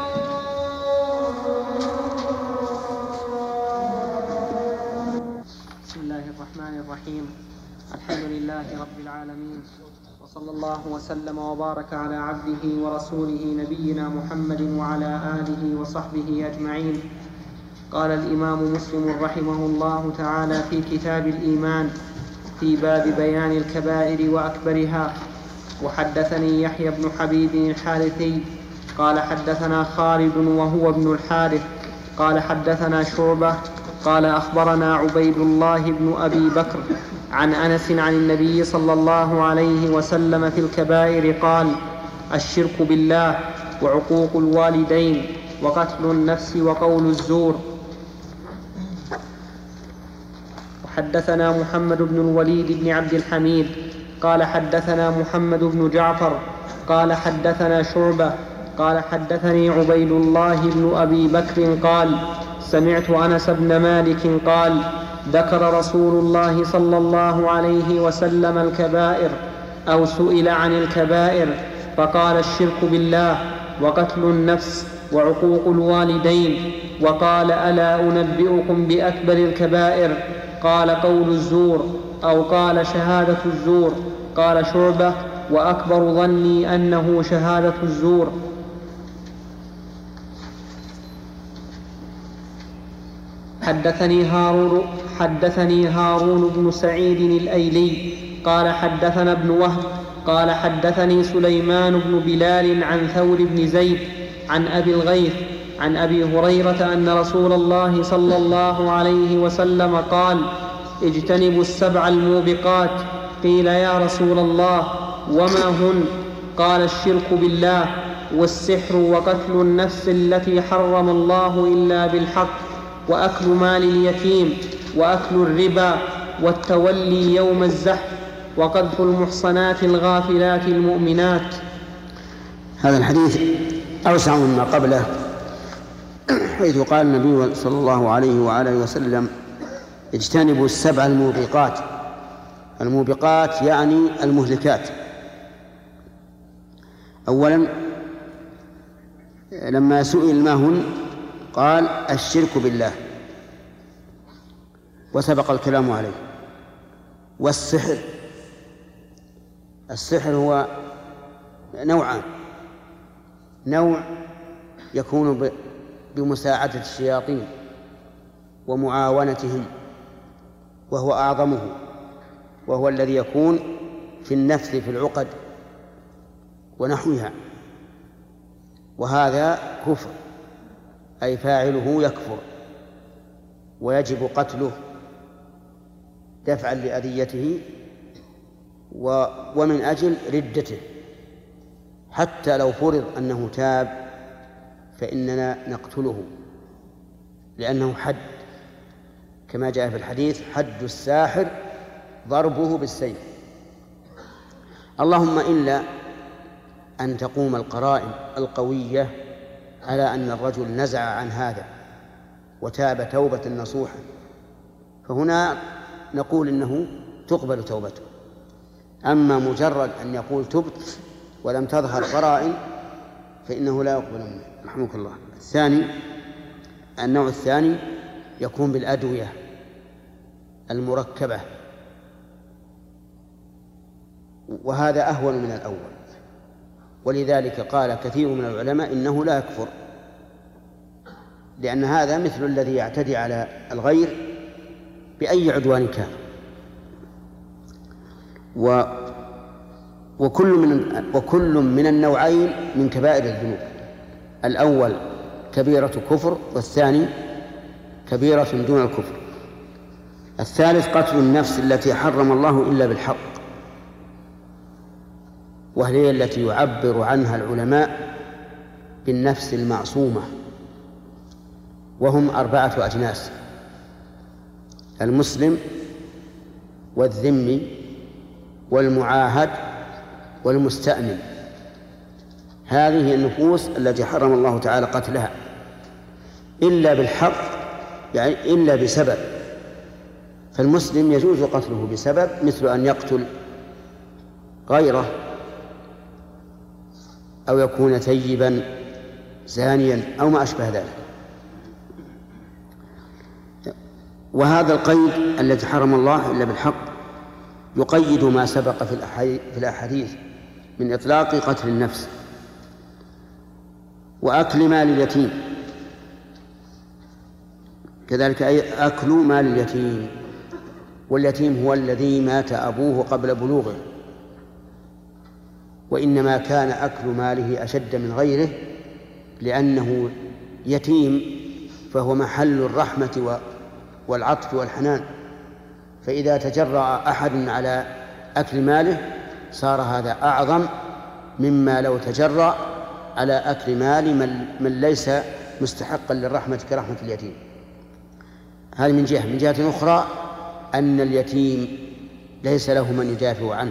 B: بسم الله الرحمن الرحيم. الحمد لله رب العالمين، وصلى الله وسلم وبارك على عبده ورسوله نبينا محمد وعلى آله وصحبه أجمعين. قال الإمام مسلم رحمه الله تعالى في كتاب الإيمان في باب بيان الكبائر وأكبرها: وحدثني يحيى بن حبيب الحارثي قال حدثنا خالد وهو ابن الحارث قال حدثنا شعبة قال أخبرنا عبيد الله بن أبي بكر عن أنس عن النبي صلى الله عليه وسلم في الكبائر قال: الشرك بالله، وعقوق الوالدين، وقتل النفس، وقول الزور. وحدثنا محمد بن الوليد بن عبد الحميد قال حدثنا محمد بن جعفر قال حدثنا شعبة قال حدثني عبيد الله بن أبي بكر قال: سمعت أنس بن مالك قال: ذكر رسول الله صلى الله عليه وسلم الكبائر أو سئل عن الكبائر فقال: الشرك بالله، وقتل النفس، وعقوق الوالدين، وقال: ألا أنبئكم بأكبر الكبائر؟ قال: قول الزور، أو قال: شهادة الزور. قال شعبة: وأكبر ظني أنه شهادة الزور. حدثني هارون حدثني هارون بن سعيد الأيلي قال حدثنا ابن وهب قال حدثني سليمان بن بلال عن ثور بن زيد عن أبي الغيث عن أبي هريرة أن رسول الله صلى الله عليه وسلم قال: اجتنبوا السبع الموبقات. قيل: يا رسول الله وما هن؟ قال: الشرك بالله، والسحر، وقتل النفس التي حرم الله إلا بالحق، وأكل مال اليتيم، وأكل الربا، والتولي يوم الزحف، وقذف المحصنات الغافلات المؤمنات.
A: هذا الحديث أوسع مما قبله، حيث قال النبي صلى الله عليه وعلى وسلم: اجتنبوا السبع الموبقات. الموبقات يعني المهلكات. أولا لما سئل ما هن قال: الشرك بالله، وسبق الكلام عليه. والسحر، السحر هو نوعان: نوع يكون بمساعدة الشياطين ومعاونتهم وهو أعظمه، وهو الذي يكون في النفس في العقد ونحوها، وهذا كفر، أي فاعله يكفر ويجب قتله دفعا لأذيته ومن أجل ردته. حتى لو فرض أنه تاب فإننا نقتله، لأنه حد، كما جاء في الحديث: حد الساحر ضربه بالسيف. اللهم إلا أن تقوم القرائن القوية على أن الرجل نزع عن هذا وتاب توبة نصوحا، فهنا نقول إنه تقبل توبته. أما مجرد أن يقول تبت ولم تظهر قرائن فإنه لا يقبل منه. رحمك الله. الثاني، النوع الثاني يكون بالأدوية المركبة، وهذا أهون من الأول، ولذلك قال كثير من العلماء إنه لا يكفر، لأن هذا مثل الذي يعتدي على الغير بأي عدوان كان. و وكل من وكل من النوعين من كبائر الذنوب. الأول كبيرة كفر، والثاني كبيرة دون الكفر. الثالث قتل النفس التي حرم الله إلا بالحق، وهي التي يعبر عنها العلماء بالنفس المعصومة، وهم أربعة أجناس: المسلم، والذمي، والمعاهد، والمستأمن. هذه هي النفوس التي حرم الله تعالى قتلها إلا بالحق، يعني إلا بسبب. فالمسلم يجوز قتله بسبب، مثل أن يقتل غيره، أو يكون ثيبا زانيا أو ما أشبه ذلك. وهذا القيد الذي حرم الله إلا بالحق يقيد ما سبق في الأحاديث من إطلاق قتل النفس وأكل مال اليتيم، كذلك أي أكل مال اليتيم. واليتيم هو الذي مات أبوه قبل بلوغه، وإنما كان أكل ماله أشد من غيره لأنه يتيم، فهو محل الرحمة والعطف والحنان، فإذا تجرأ أحد على أكل ماله صار هذا أعظم مما لو تجرأ على أكل مال من ليس مستحقا للرحمة كرحمة اليتيم. هذا من جهة. من جهة أخرى أن اليتيم ليس له من يدافع عنه،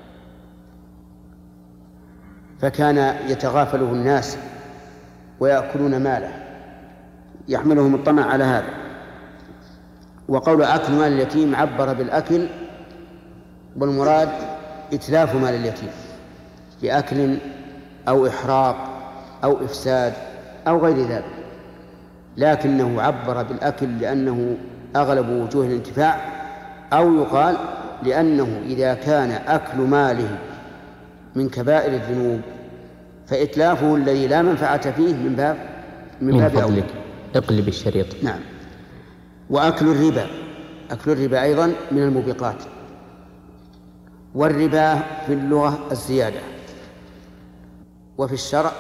A: فكان يتغافله الناس ويأكلون ماله، يحملهم الطمع على هذا. وقول أكل مال اليتيم عبر بالأكل، والمراد إتلاف مال اليتيم بأكل أو إحراق أو إفساد أو غير ذلك، لكنه عبر بالأكل لأنه أغلب وجوه الانتفاع، أو يقال لأنه إذا كان أكل ماله من كبائر الذنوب فإتلافه الذي لا منفعة فيه من باب من باب
F: فضلك اقلب الشريط.
A: نعم. وأكل الربا، أكل الربا أيضا من الموبقات. والربا في اللغة الزيادة، وفي الشرع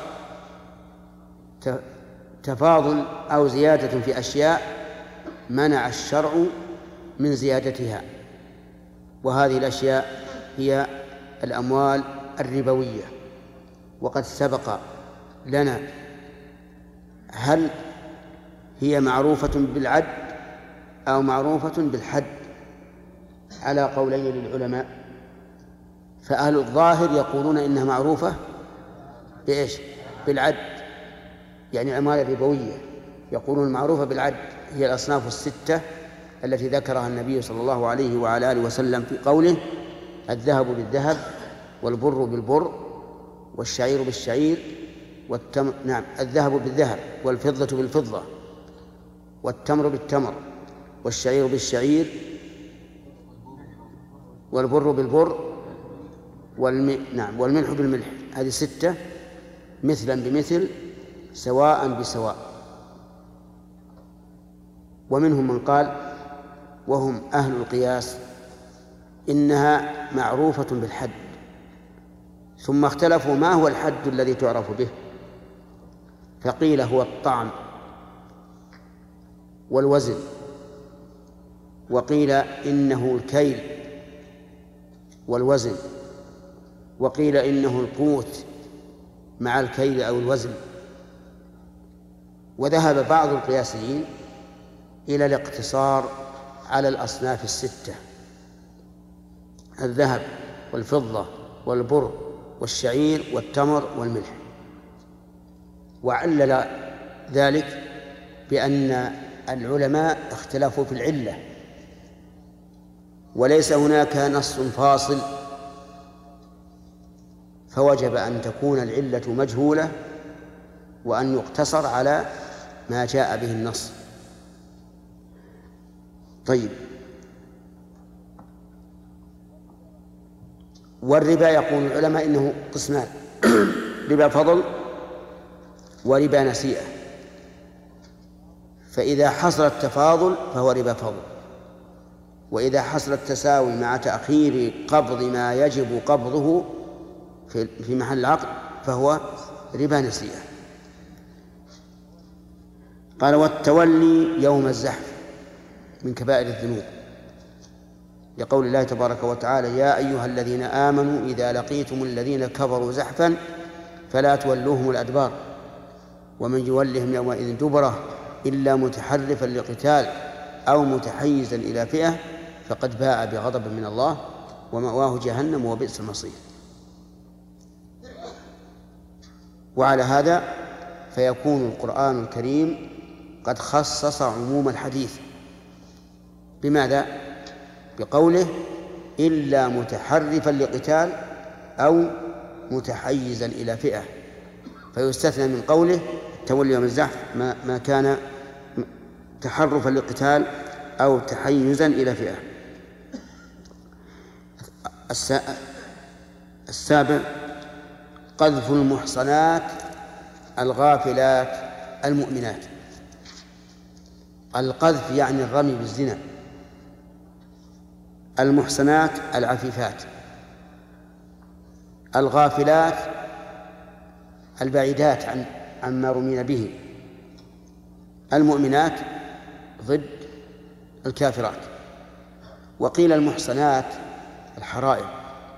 A: تفاضل أو زيادة في أشياء منع الشرع من زيادتها، وهذه الأشياء هي الأموال الربوية. وقد سبق لنا هل هي معروفة بالعد أو معروفة بالحد على قولين للعلماء. فأهل الظاهر يقولون إنها معروفة بإيش؟ بالعد، يعني الأموال الربوية يقولون معروفة بالعد، هي الأصناف الستة التي ذكرها النبي صلى الله عليه وعلى آله وسلم في قوله: الذهب بالذهب، والبر بالبر، والشعير بالشعير، والتمر نعم الذهب بالذهب، والفضة بالفضة، والتمر بالتمر، والشعير بالشعير، والبر بالبر، والم... نعم والملح بالملح. هذه ستة، مثلا بمثل، سواء بسواء. ومنهم من قال وهم أهل القياس إنها معروفة بالحد، ثم اختلفوا ما هو الحد الذي تعرف به، فقيل هو الطعن والوزن، وقيل إنه الكيل والوزن، وقيل إنه القوت مع الكيل أو الوزن. وذهب بعض القياسيين إلى الاقتصار على الأصناف الستة: الذهب والفضة والبر والشعير والتمر والملح. وعلل ذلك بأن العلماء اختلفوا في العلة، وليس هناك نص فاصل، فوجب أن تكون العلة مجهولة وأن يقتصر على ما جاء به النص. طيب، والربا يقول العلماء إنه قسمان: ربا فضل وربا نسيئة. فإذا حصل التفاضل فهو ربا فضل، وإذا حصل التساوي مع تأخير قبض ما يجب قبضه في محل العقد فهو ربا نسيئة. قال: والتولي يوم الزحف من كبائر الذنوب، لقول الله تبارك وتعالى: يا أيها الذين آمنوا إذا لقيتم الذين كفروا زحفا فلا تولوهم الأدبار ومن يولهم يومئذ دبره إلا متحرفا لقتال أو متحيزا إلى فئة فقد باء بغضب من الله ومأواه جهنم وبئس المصير. وعلى هذا فيكون القرآن الكريم قد خصص عموم الحديث. بماذا؟ بقوله إلا متحرفا لقتال أو متحيزا إلى فئة، فيستثنى من قوله تولي يوم الزحف ما, ما كان تحرفا لقتال أو تحيزا إلى فئة. السابع قذف المحصنات الغافلات المؤمنات. القذف يعني الرمي بالزنا. المحصنات العفيفات، الغافلات البعيدات عن عما رمين به، المؤمنات ضد الكافرات. وقيل المحصنات الحرائر،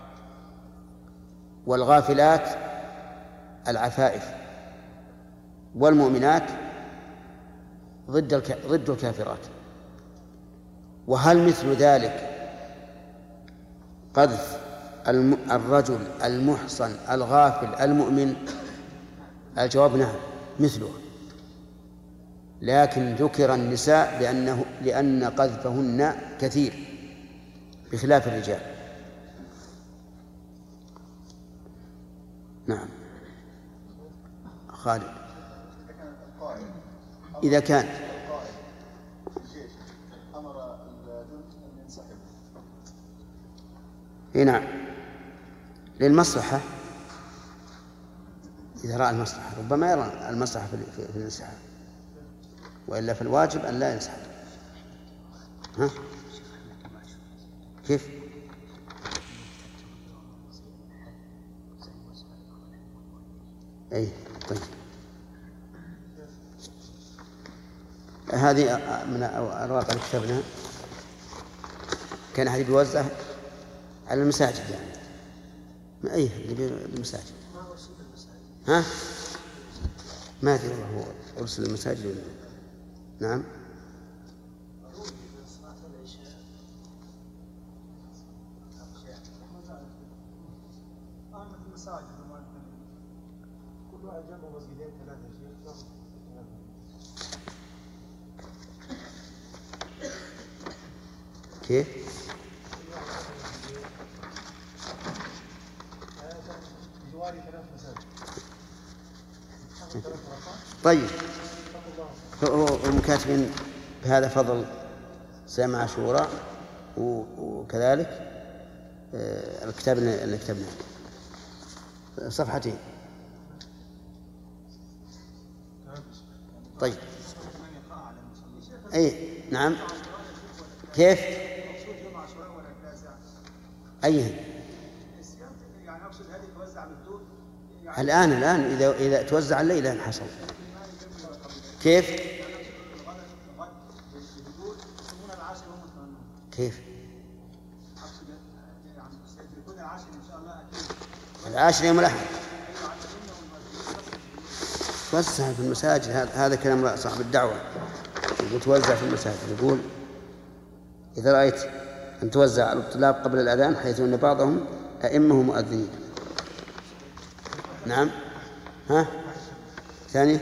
A: والغافلات العفائف، والمؤمنات ضد ضد الكافرات. وهل مثل ذلك قذف الرجل المحصن الغافل المؤمن؟ الجواب نعم مثله، لكن ذكر النساء لأنه لأن قذفهن كثير بخلاف الرجال. نعم خالد. إذا كان
E: أمر الجند أن ينسحب.
A: نعم للمصلحة، إذا رأى المصلحة، ربما يرى المصلحة في الانسحاب، وإلا في الواجب أن لا ينسحب. ها؟ كيف؟ أي طيب. هذه من أوراق اللي كتبنا، كان هذه بيوزع على المساجد يعني. ما أيه اللي بالمساجد؟ ها؟ ما أدري والله هو أرسل المساجد ولا؟ نعم. كيف؟ طيب المكاتبين بهذا فضل سامع عاشوراء وكذلك الكتاب اللي كتبناه صفحتين. طيب أي نعم. كيف؟ أيهن؟ الآن الآن إذا إذا توزع الليلة حصل. كيف؟ كيف؟ العاشر يوم الأحد توزع في المساجد. هذا كلام صاحب الدعوة، يقول توزع في المساجد. يقول إذا رأيت أن توزع على الطلاب قبل الأذان، حيث أن بعضهم أئمة مؤذنين. نعم. ها ثاني.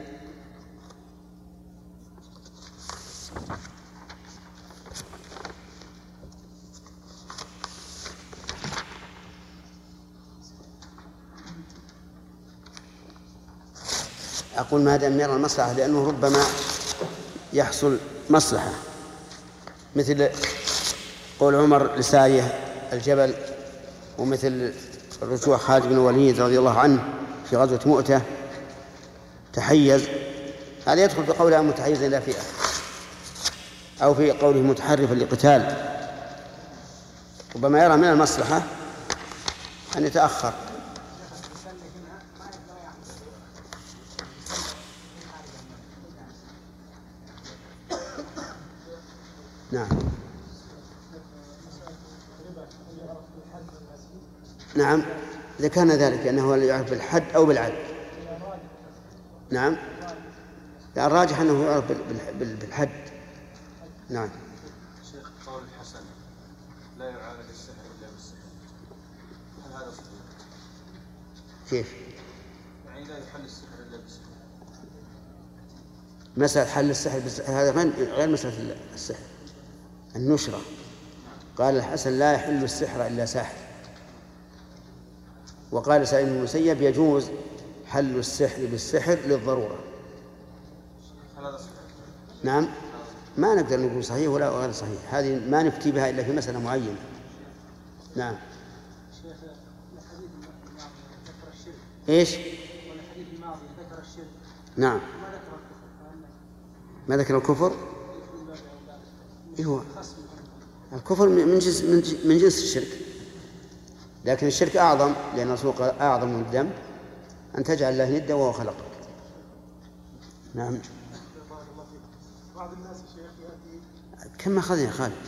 A: أقول ما دام يرى المصلحة، لأنه ربما يحصل مصلحة، مثل قول عمر لسارية الجبل، ومثل رجوع خالد بن الوليد رضي الله عنه في غزوة مؤتة تحيز. هذا يدخل في قولها متحيز إلى فئة، أو في قوله متحرفا لقتال. ربما يرى من المصلحة أن يتأخر. نعم نعم إذا كان ذلك أنه يعرف بالحد أو بالعدل. نعم الراجح أنه يعرف بالحد. نعم.
C: شيخ قول الحسن لا يعالج السحر إلا بالسحر، هل هذا صحيح؟
A: كيف؟
C: يعني إذا
E: لا يحل السحر إلا بالسحر.
A: مسألة حل السحر بالسحر هذا غير مسألة السحر، النشرة. قال الحسن لا يحل السحر إلا ساحر. وقال سعيد بن المسيب يجوز حل السحر بالسحر للضرورة. نعم، ما نقدر نقول صحيح ولا غير صحيح، هذه ما نفتي بها إلا في مسألة معينة. نعم.
D: شيخ الحديث الماضي ذكر الشرك.
A: إيش؟
D: والحديث الماضي ذكر الشرك.
A: نعم.
D: ما ذكر الكفر.
A: ما ذكر الكفر؟ إيه هو؟ الكفر من جنس من جنس الشرك، لكن الشرك أعظم، لأن الرسول قال أعظم من الذنب أن تجعل الله ندا وهو خلقك. نعم.
E: بعض الناس الشيخ يأتي
A: كم أخذنا يا خالد؟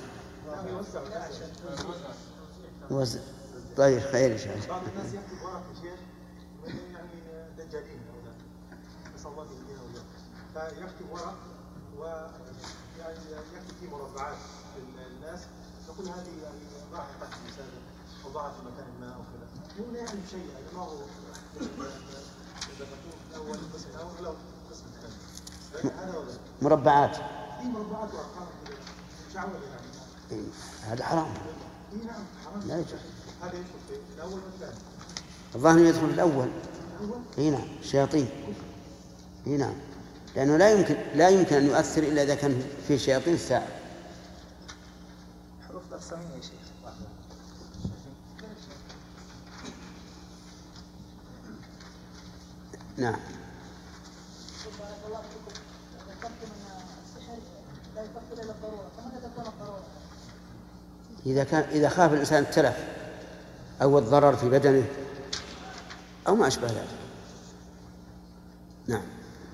A: وزع. طيب خير إن شاء الله.
E: بعض الناس يكتب ورق يا شيخ يعني دجالين أو لا نسأل الله يهدينا وإياكم، فيكتب ورق ويعني يكتب فيه مربعات للناس يقول هذه يعني ضعها تحت المساجد أو ضعها في مكان ما أو كذا، هو لا يعرف شيء هذا ما هو إذا مكتوب الأول القسم الأول أو القسم الثاني هذا ولا
A: مربعات.
E: في مربعات وأرقام شعوذة يعني.
A: هذا حرام.
E: إيه نعم حرام.
A: لا يجوز.
E: هذا يدخل في الأول والثاني.
A: الظاهر يدخل في الأول. اي نعم، الشياطين. اي نعم، لأنه لا يمكن لا يمكن أن يؤثر إلا إذا كان في شياطين الساعة.
E: حروف الأقسامية يا شيخ.
A: نعم.
F: بارك الله فيكم. ذكرتم أن السحر لا يفكر إلا الضرورة، فمتى تكون الضرورة؟
A: إذا كان إذا خاف الإنسان التلف أو الضرر في بدنه أو ما أشبه ذلك. نعم.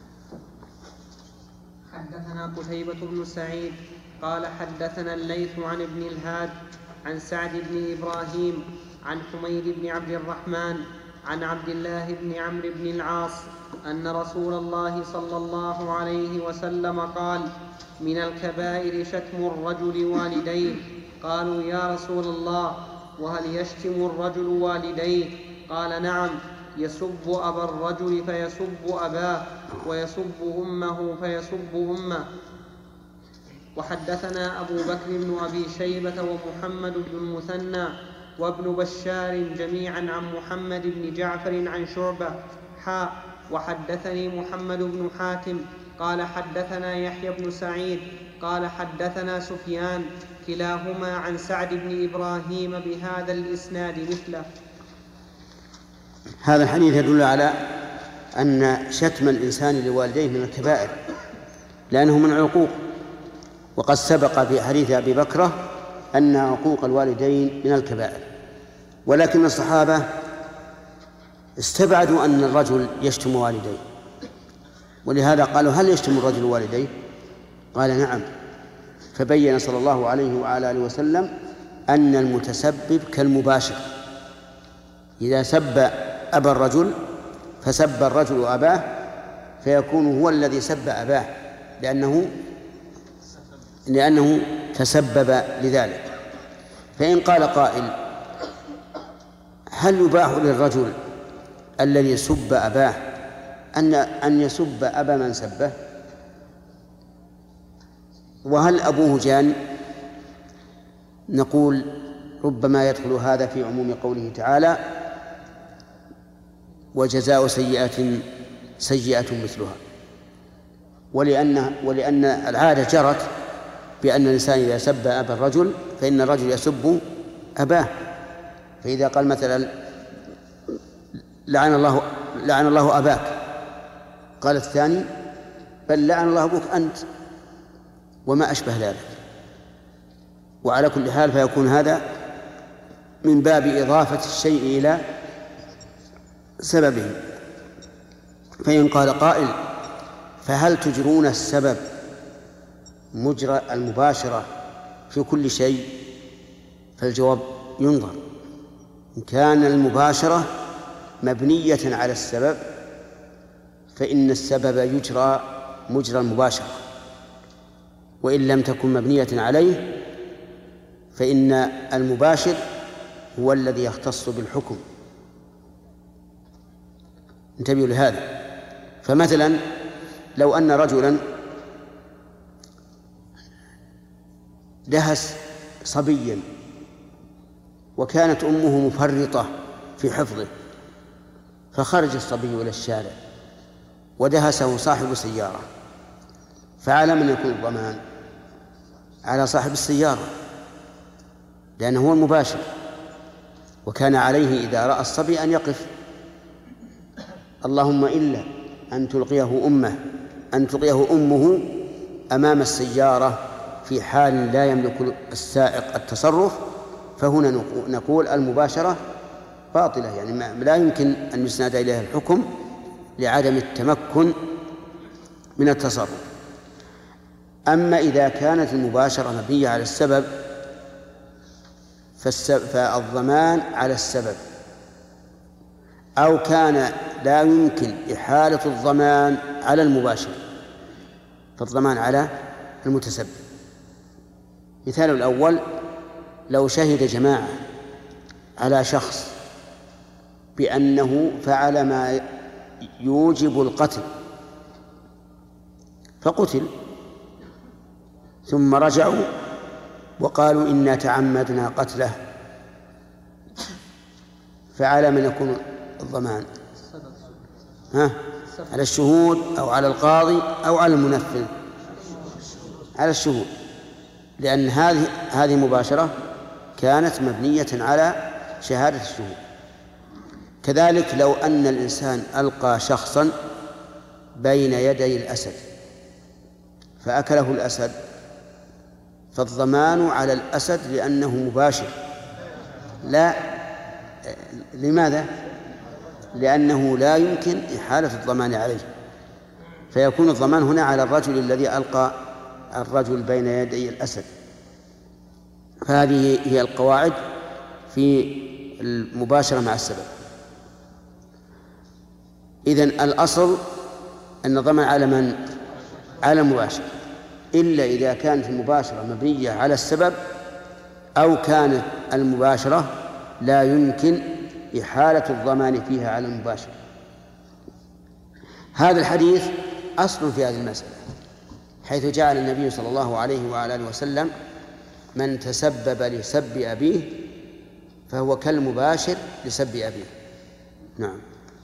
B: حدثنا قتيبة بن سعيد قال حدثنا الليث عن ابن الهاد عن سعد بن إبراهيم عن حميد بن عبد الرحمن عن عبد الله بن عمرو بن العاص أن رسول الله صلى الله عليه وسلم قال: من الكبائر شتم الرجل والديه. قالوا: يا رسول الله، وهل يشتم الرجل والديه؟ قال: نعم، يسب أبا الرجل فيسب أباه، ويسب أمه فيسب أمه. وحدثنا أبو بكر بن أبي شيبة ومحمد بن المثنى وابن بشار جميعا عن محمد بن جعفر عن شعبة حاء. وحدثني محمد بن حاتم قال حدثنا يحيى بن سعيد قال حدثنا سفيان كلاهما عن سعد بن إبراهيم بهذا الإسناد مثله.
A: هذا الحديث يدل على أن شتم الإنسان لوالديه من الكبائر، لأنه من العقوق، وقد سبق في حديث أبي بكرة أن عقوق الوالدين من الكبائر. ولكن الصحابة استبعدوا أن الرجل يشتم والديه، ولهذا قالوا: هل يشتم الرجل والديه؟ قال: نعم. فبين صلى الله عليه وعلى آله وسلم أن المتسبب كالمباشر، إذا سب أبا الرجل فسب الرجل أباه فيكون هو الذي سب أباه، لأنه لأنه تسبب لذلك. فإن قال قائل: هل يباح للرجل الذي يسب أباه أن أن يسب أبا من سبه؟ وهل أبوه جان؟ نقول: ربما يدخل هذا في عموم قوله تعالى: وجزاء سيئة سيئة مثلها. ولأن ولأن العادة جرت بأن الإنسان إذا سب أبا الرجل فإن الرجل يسب أباه. فإذا قال مثلا: لعن الله لعن الله أباك، قال الثاني: بل لعن الله أبوك أنت، وما أشبه ذلك. وعلى كل حال فيكون هذا من باب إضافة الشيء إلى سببه. فإن قال قائل: فهل تجرون السبب مجرى المباشرة في كل شيء؟ فالجواب: ينظر. إن كان المباشرة مبنية على السبب فإن السبب يجرى مجرى المباشرة، وإن لم تكن مبنية عليه فإن المباشر هو الذي يختص بالحكم. انتبهوا لهذا. فمثلا لو أن رجلا دهس صبيا وكانت أمه مفرطة في حفظه، فخرج الصبي إلى الشارع ودهسه صاحب سيارة، فعلى من يكون الضمان؟ على صاحب السيارة، لأنه هو المباشر، وكان عليه إذا رأى الصبي أن يقف، اللهم إلا أن تلقيه أمه أن تلقيه أمه أمام السيارة في حال لا يملك السائق التصرف، فهنا نقول المباشرة باطلة، يعني لا يمكن أن يسند إليها الحكم لعدم التمكن من التصرف. أما إذا كانت المباشرة مبنية على السبب فالضمان على السبب، أو كان لا يمكن إحالة الضمان على المباشر فالضمان على المتسبب. مثال الأول: لو شهد جماعة على شخص بأنه فعل ما يوجب القتل فقتل، ثم رجعوا وقالوا إنا تعمدنا قتله، فعلى من يكون الضمان؟ ها؟ على الشهود أو على القاضي أو على المنفذ؟ على الشهود، لأن هذه هذه مباشرة كانت مبنية على شهادة الشهود. كذلك لو أن الإنسان ألقى شخصا بين يدي الأسد فأكله الأسد، فالضمان على الأسد لأنه مباشر. لا، لماذا؟ لأنه لا يمكن إحالة الضمان عليه، فيكون الضمان هنا على الرجل الذي ألقى الرجل بين يدي الأسد. فهذه هي القواعد في المباشرة مع السبب. إذن الأصل أن الضمان على من؟ على المباشر، إلا إذا كانت المباشرة مبنية على السبب أو كانت المباشرة لا يمكن إحالة الضمان فيها على المباشر. هذا الحديث أصل في هذه المسألة، حيث جعل النبي صلى الله عليه وعلى آله وسلم من تسبب لسب أبيه فهو كالمباشر لسب أبيه. نعم.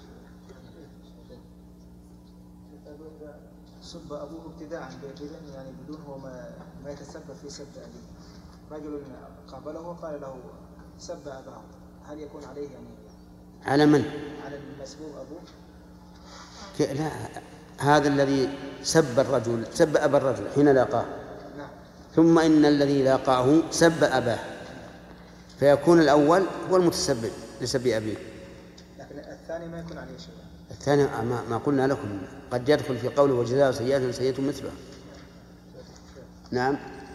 G: سب أبوه ابتداء بدون يعني بدون هو ما, ما يتسبب في سب أبيه. رجل قابله وقال له سب أباه، هل يكون عليه يعني
A: على من؟
G: على المسبوب أبوه؟
A: لا، هذا الذي سب الرجل سب أبا الرجل حين لاقاه،
G: نعم.
A: ثم إن الذي لاقاه سب أباه، فيكون الأول هو المتسبب لسب أبيه،
G: لكن الثاني ما يكون عليه شيء.
A: الثاني ما, ما قلنا لكم قد يدخل في قوله وجزاء سيئة سيئة مثلها. نعم.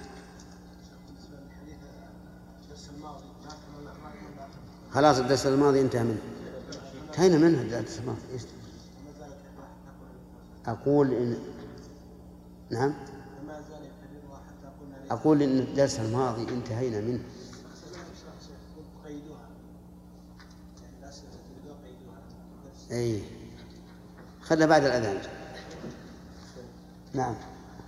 A: خلاص الدرس الماضي انتهى منه، انتهينا منه الدرس الماضي. أقول إن نعم أقول إن الدرس الماضي انتهينا منه. أي خلنا بعد الأذان. نعم.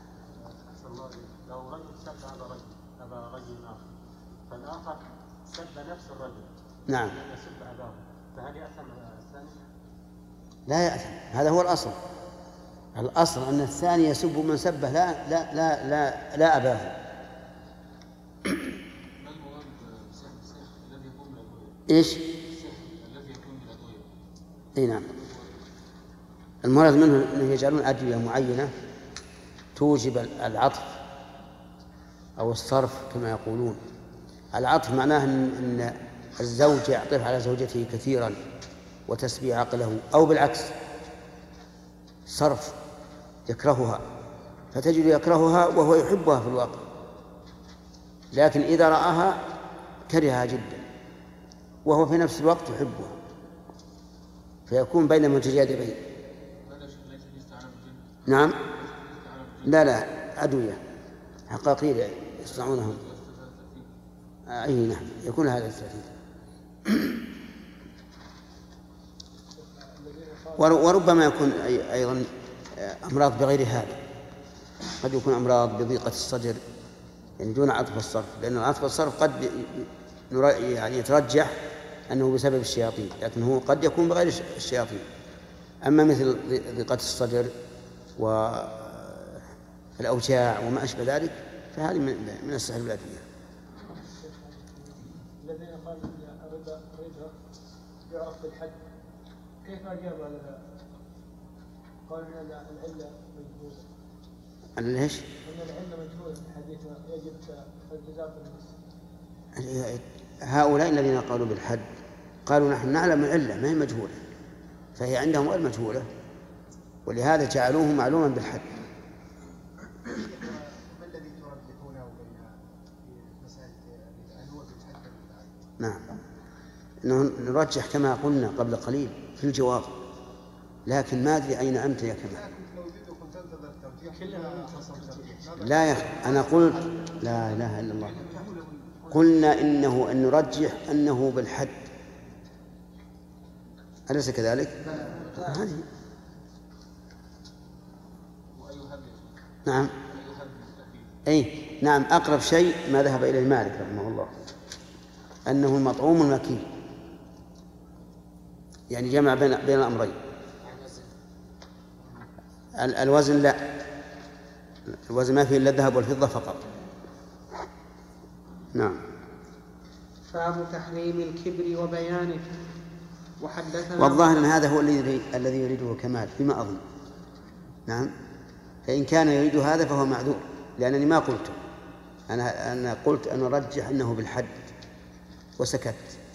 D: لو رجل سب أبا رجل أبا رجل آخر فالآخر سب نفس الرجل،
A: نعم،
D: يسب أباه، فهل يأثم الثاني؟
A: لا يأثم، هذا هو الأصل. الأصل أن الثاني يسب من سبه لا لا لا لا, لا أباه.
C: ما المراد بالسحر الذي يكون من الأدوية؟
A: إيش؟
C: الذي يكون من الأدوية.
A: إيه نعم. المراد منه أنه يجعلون أدوية معينة توجب العطف أو الصرف كما يقولون. العطف معناه أن الزوج يعطف على زوجته كثيرا وتسبي عقله، أو بالعكس صرف يكرهها فتجد يكرهها وهو يحبها في الواقع، لكن إذا رآها كرهها جدا وهو في نفس الوقت يحبها، فيكون بين متجاذبين. نعم. لا لا أدوية حقاقية يصنعونهم. أي نعم يكون هذا التأثير.
E: الذين قالوا
A: وربما يكون أيضا أمراض بغير هذا، قد يكون أمراض بضيقة الصدر يعني دون عطف الصرف، لأن عطف الصرف قد يعني يترجح أنه بسبب الشياطين، لكن هو قد يكون بغير الشياطين. أما مثل ضيقة الصدر والأوجاع وما أشبه ذلك فهذه من السحر الأدوية.
G: الذين قالوا أن الربا يعرف بالحد كيف أجابوا على هذا؟ قالوا أن العلة مجهولة.
A: أن ليش؟
G: أن العلة مجهولة في الحديث يجب الجزاء بالنص.
A: هؤلاء الذين قالوا بالحد قالوا نحن نعلم العلة ما هي مجهولة، فهي عندهم غير مجهولة، ولهذا جعلوه معلوما بالحد.
E: ما الذي ترجحونه بين مسألة هل هو بالحد أم بالعين؟
A: نعم، إنه نرجح كما قلنا قبل قليل في الجواب، لكن ما أدري أين أنت يا كمال. لا يا أخي، أنا قلت لا إله إلا الله، قلنا إنه أن نرجح أنه بالحد، أليس كذلك؟ هذه نعم أي نعم، أقرب شيء ما ذهب إليه مالك رحمه الله أنه المطعوم المكيل، يعني جمع بين بين الأمرين. الوزن لا، الوزن ما فيه إلا الذهب والفضة فقط. نعم.
B: باب تحريم الكبر وبيانه. وحدثنا
A: والظاهر أن هذا هو الذي الذي يريده كمال بما أظن. نعم، فإن كان يريد هذا فهو معذور، لأنني ما قلته، أنا أنا قلت أن أرجح أنه بالحد وسكت.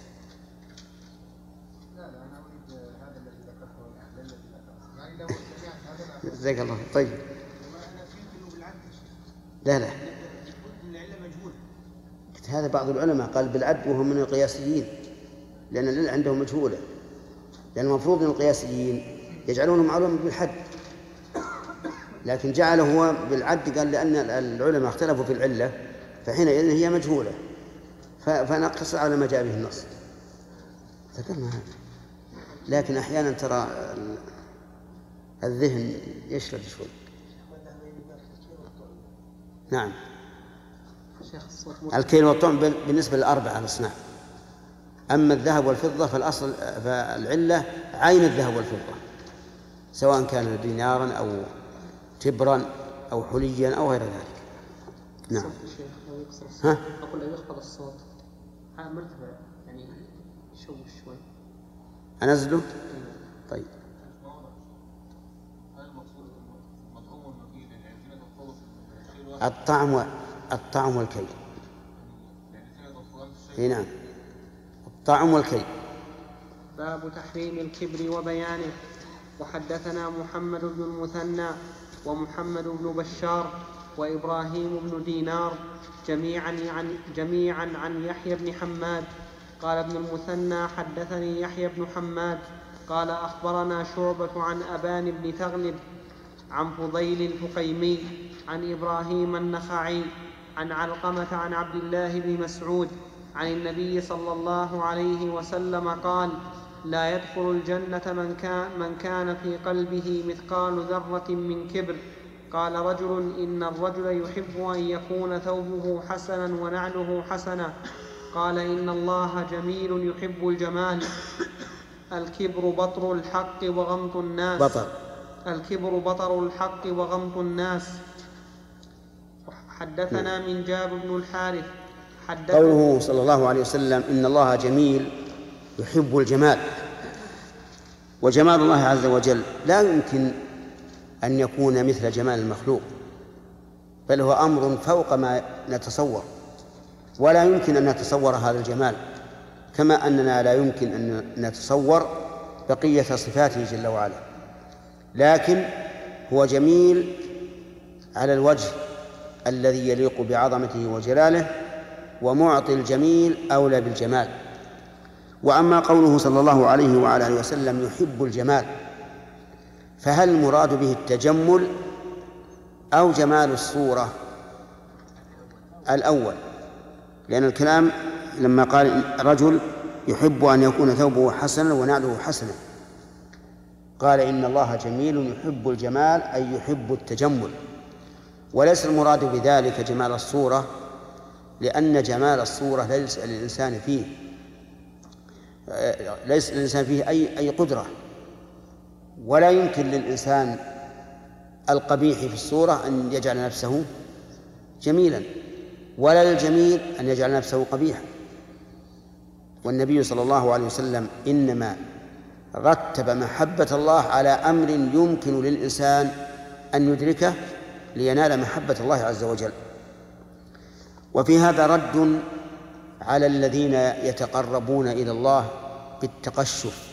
E: لا لا أنا أريد هذا الذي ذكرته الذي ذكرته يعني لو سمعت هذا
A: جزاك الله طيب.
E: أنا فهمت بالعد.
A: لا لا
E: العلة مجهولة.
A: هذا بعض العلماء قال بالعد وهم من القياسيين، لأن العلة عندهم مجهولة، لأن المفروض أن القياسيين يجعلونه معلوما بالحد، لكن جعله هو بالعد قال لأن العلماء اختلفوا في العلة فحينئذ هي مجهولة، فنقتصر على ما جاء به النص. ذكرنا هذا، لكن أحيانا ترى الذهن يشرد شوي. نعم، الكيل والطعم بالنسبة للأربعة الأصناف، أما الذهب والفضة فالأصل فالعلة عين الذهب والفضة، سواء كان دينارا أو تبرا أو حليا أو غير ذلك. نعم. ها؟
B: أقول لو يخفض الصوت ها مرتفع يعني يشوش شوي.
A: أنزله؟ طيب. الطعم و... الطعم والكيل. اي نعم، الطعم والكيل.
B: باب تحريم الكبر وبيانه. وحدثنا محمد بن المثنى ومحمد بن بشار وإبراهيم بن دينار جميعا عن, جميعا عن يحيى بن حماد قال ابن المثنى حدثني يحيى بن حماد قال أخبرنا شعبة عن أبان بن تغلب عن فضيل الفقيمي عن إبراهيم النخعي عن علقمة عن عبد الله بن مسعود عن النبي صلى الله عليه وسلم قال: لا يدخل الجنة من كان, من كان في قلبه مثقال ذرة من كبر. قال رجل: إن الرجل يحب أن يكون ثوبه حسنا ونعله حسنا. قال: إن الله جميل يحب الجمال. الكبر بطر الحق وغمط الناس.
A: بطر
B: الكبر بطر الحق وغمط الناس. حدثنا من جاب بن الحارث حدثنا
A: قوله صلى الله عليه وسلم: إن الله جميل يحب الجمال. وجمال الله عز وجل لا يمكن أن يكون مثل جمال المخلوق، بل هو أمر فوق ما نتصور، ولا يمكن أن نتصور هذا الجمال، كما أننا لا يمكن أن نتصور بقية صفاته جل وعلا، لكن هو جميل على الوجه الذي يليق بعظمته وجلاله، ومعطي الجميل أولى بالجمال. وأما قوله صلى الله عليه وعلى آله وسلم يحب الجمال، فهل المراد به التجمل أو جمال الصورة؟ الأول، لأن الكلام لما قال رجل يحب أن يكون ثوبه حسنا ونعله حسنا، قال إن الله جميل يحب الجمال أي يحب التجمل، وليس المراد بذلك جمال الصورة، لأن جمال الصورة ليس للإنسان فيه ليس للإنسان فيه أي أي قدرة، ولا يمكن للإنسان القبيح في الصورة أن يجعل نفسه جميلا، ولا للجميل أن يجعل نفسه قبيحا. والنبي صلى الله عليه وسلم إنما رتب محبة الله على أمر يمكن للإنسان أن يدركه لينال محبة الله عز وجل. وفي هذا رد على الذين يتقربون إلى الله بالتقشف،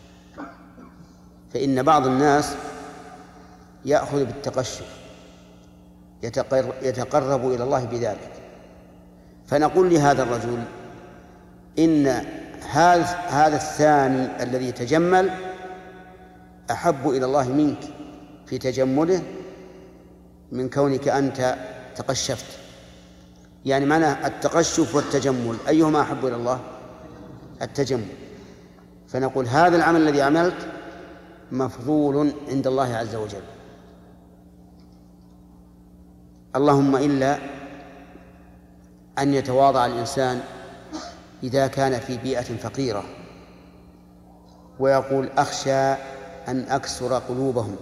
A: فإن بعض الناس يأخذ بالتقشف يتقرب إلى الله بذلك، فنقول لهذا الرجل إن هذا هذا الثاني الذي تجمل أحب إلى الله منك في تجمله من كونك أنت تقشفت. يعني معنى التقشف والتجمل أيهما أحب إلى الله؟ التجمل. فنقول هذا العمل الذي عملت مفضول عند الله عز وجل، اللهم إلا أن يتواضع الإنسان إذا كان في بيئة فقيرة ويقول أخشى أن أكسر قلوبهم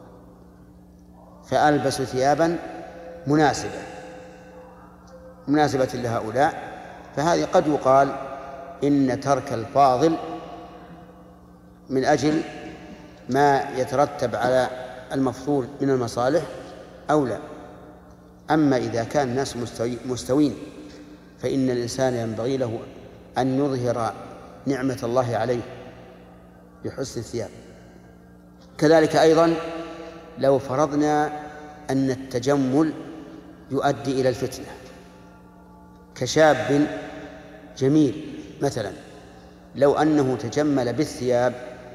A: فألبس ثيابا مناسبة مناسبة لهؤلاء، فهذه قد يقال إن ترك الفاضل من أجل ما يترتب على المفضول من المصالح أولى. أما إذا كان الناس مستوين فإن الإنسان ينبغي له أن يظهر نعمة الله عليه بحسن الثياب. كذلك أيضا لو فرضنا أن التجمل يؤدي إلى الفتنة، كشاب جميل مثلا لو أنه تجمل بالثياب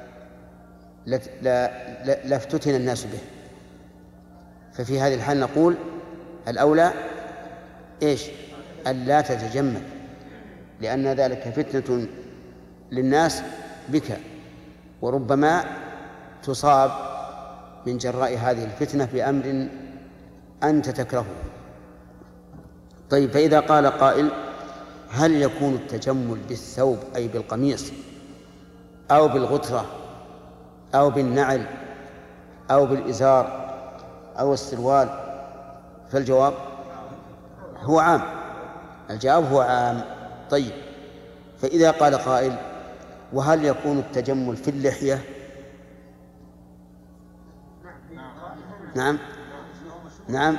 A: لافتتن الناس به، ففي هذه الحال نقول الأولى إيش؟ ألا تتجمل، لأن ذلك فتنة للناس بك، وربما تصاب من جراء هذه الفتنة بأمر أنت تكرهه. طيب، فإذا قال قائل هل يكون التجمل بالثوب أي بالقميص أو بالغترة أو بالنعل أو بالإزار أو السروال؟ فالجواب هو عام، الجواب هو عام. طيب، فإذا قال قائل وهل يكون التجمل في اللحية؟ نعم نعم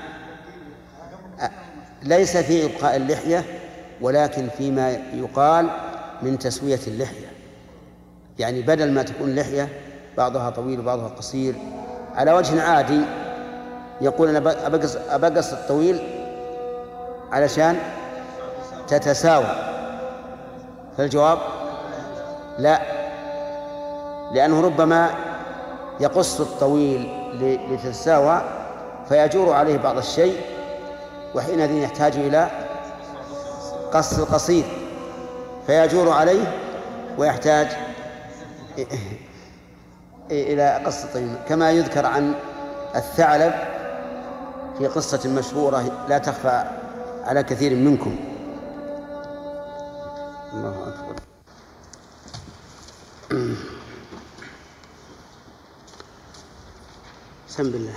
A: ليس في إبقاء اللحية، ولكن فيما يقال من تسوية اللحية، يعني بدل ما تكون اللحية بعضها طويل وبعضها قصير على وجه عادي يقول أنا أبقص, أبقص الطويل علشان تتساوى، فالجواب لا، لأنه ربما يقص الطويل لتتساوى فيجور عليه بعض الشيء، وحينئذ يحتاج إلى قص القصير فيجور عليه ويحتاج إلى قص الطويل، كما يذكر عن الثعلب في قصة مشهورة لا تخفى على كثير منكم. الله أكبر. بسم الله.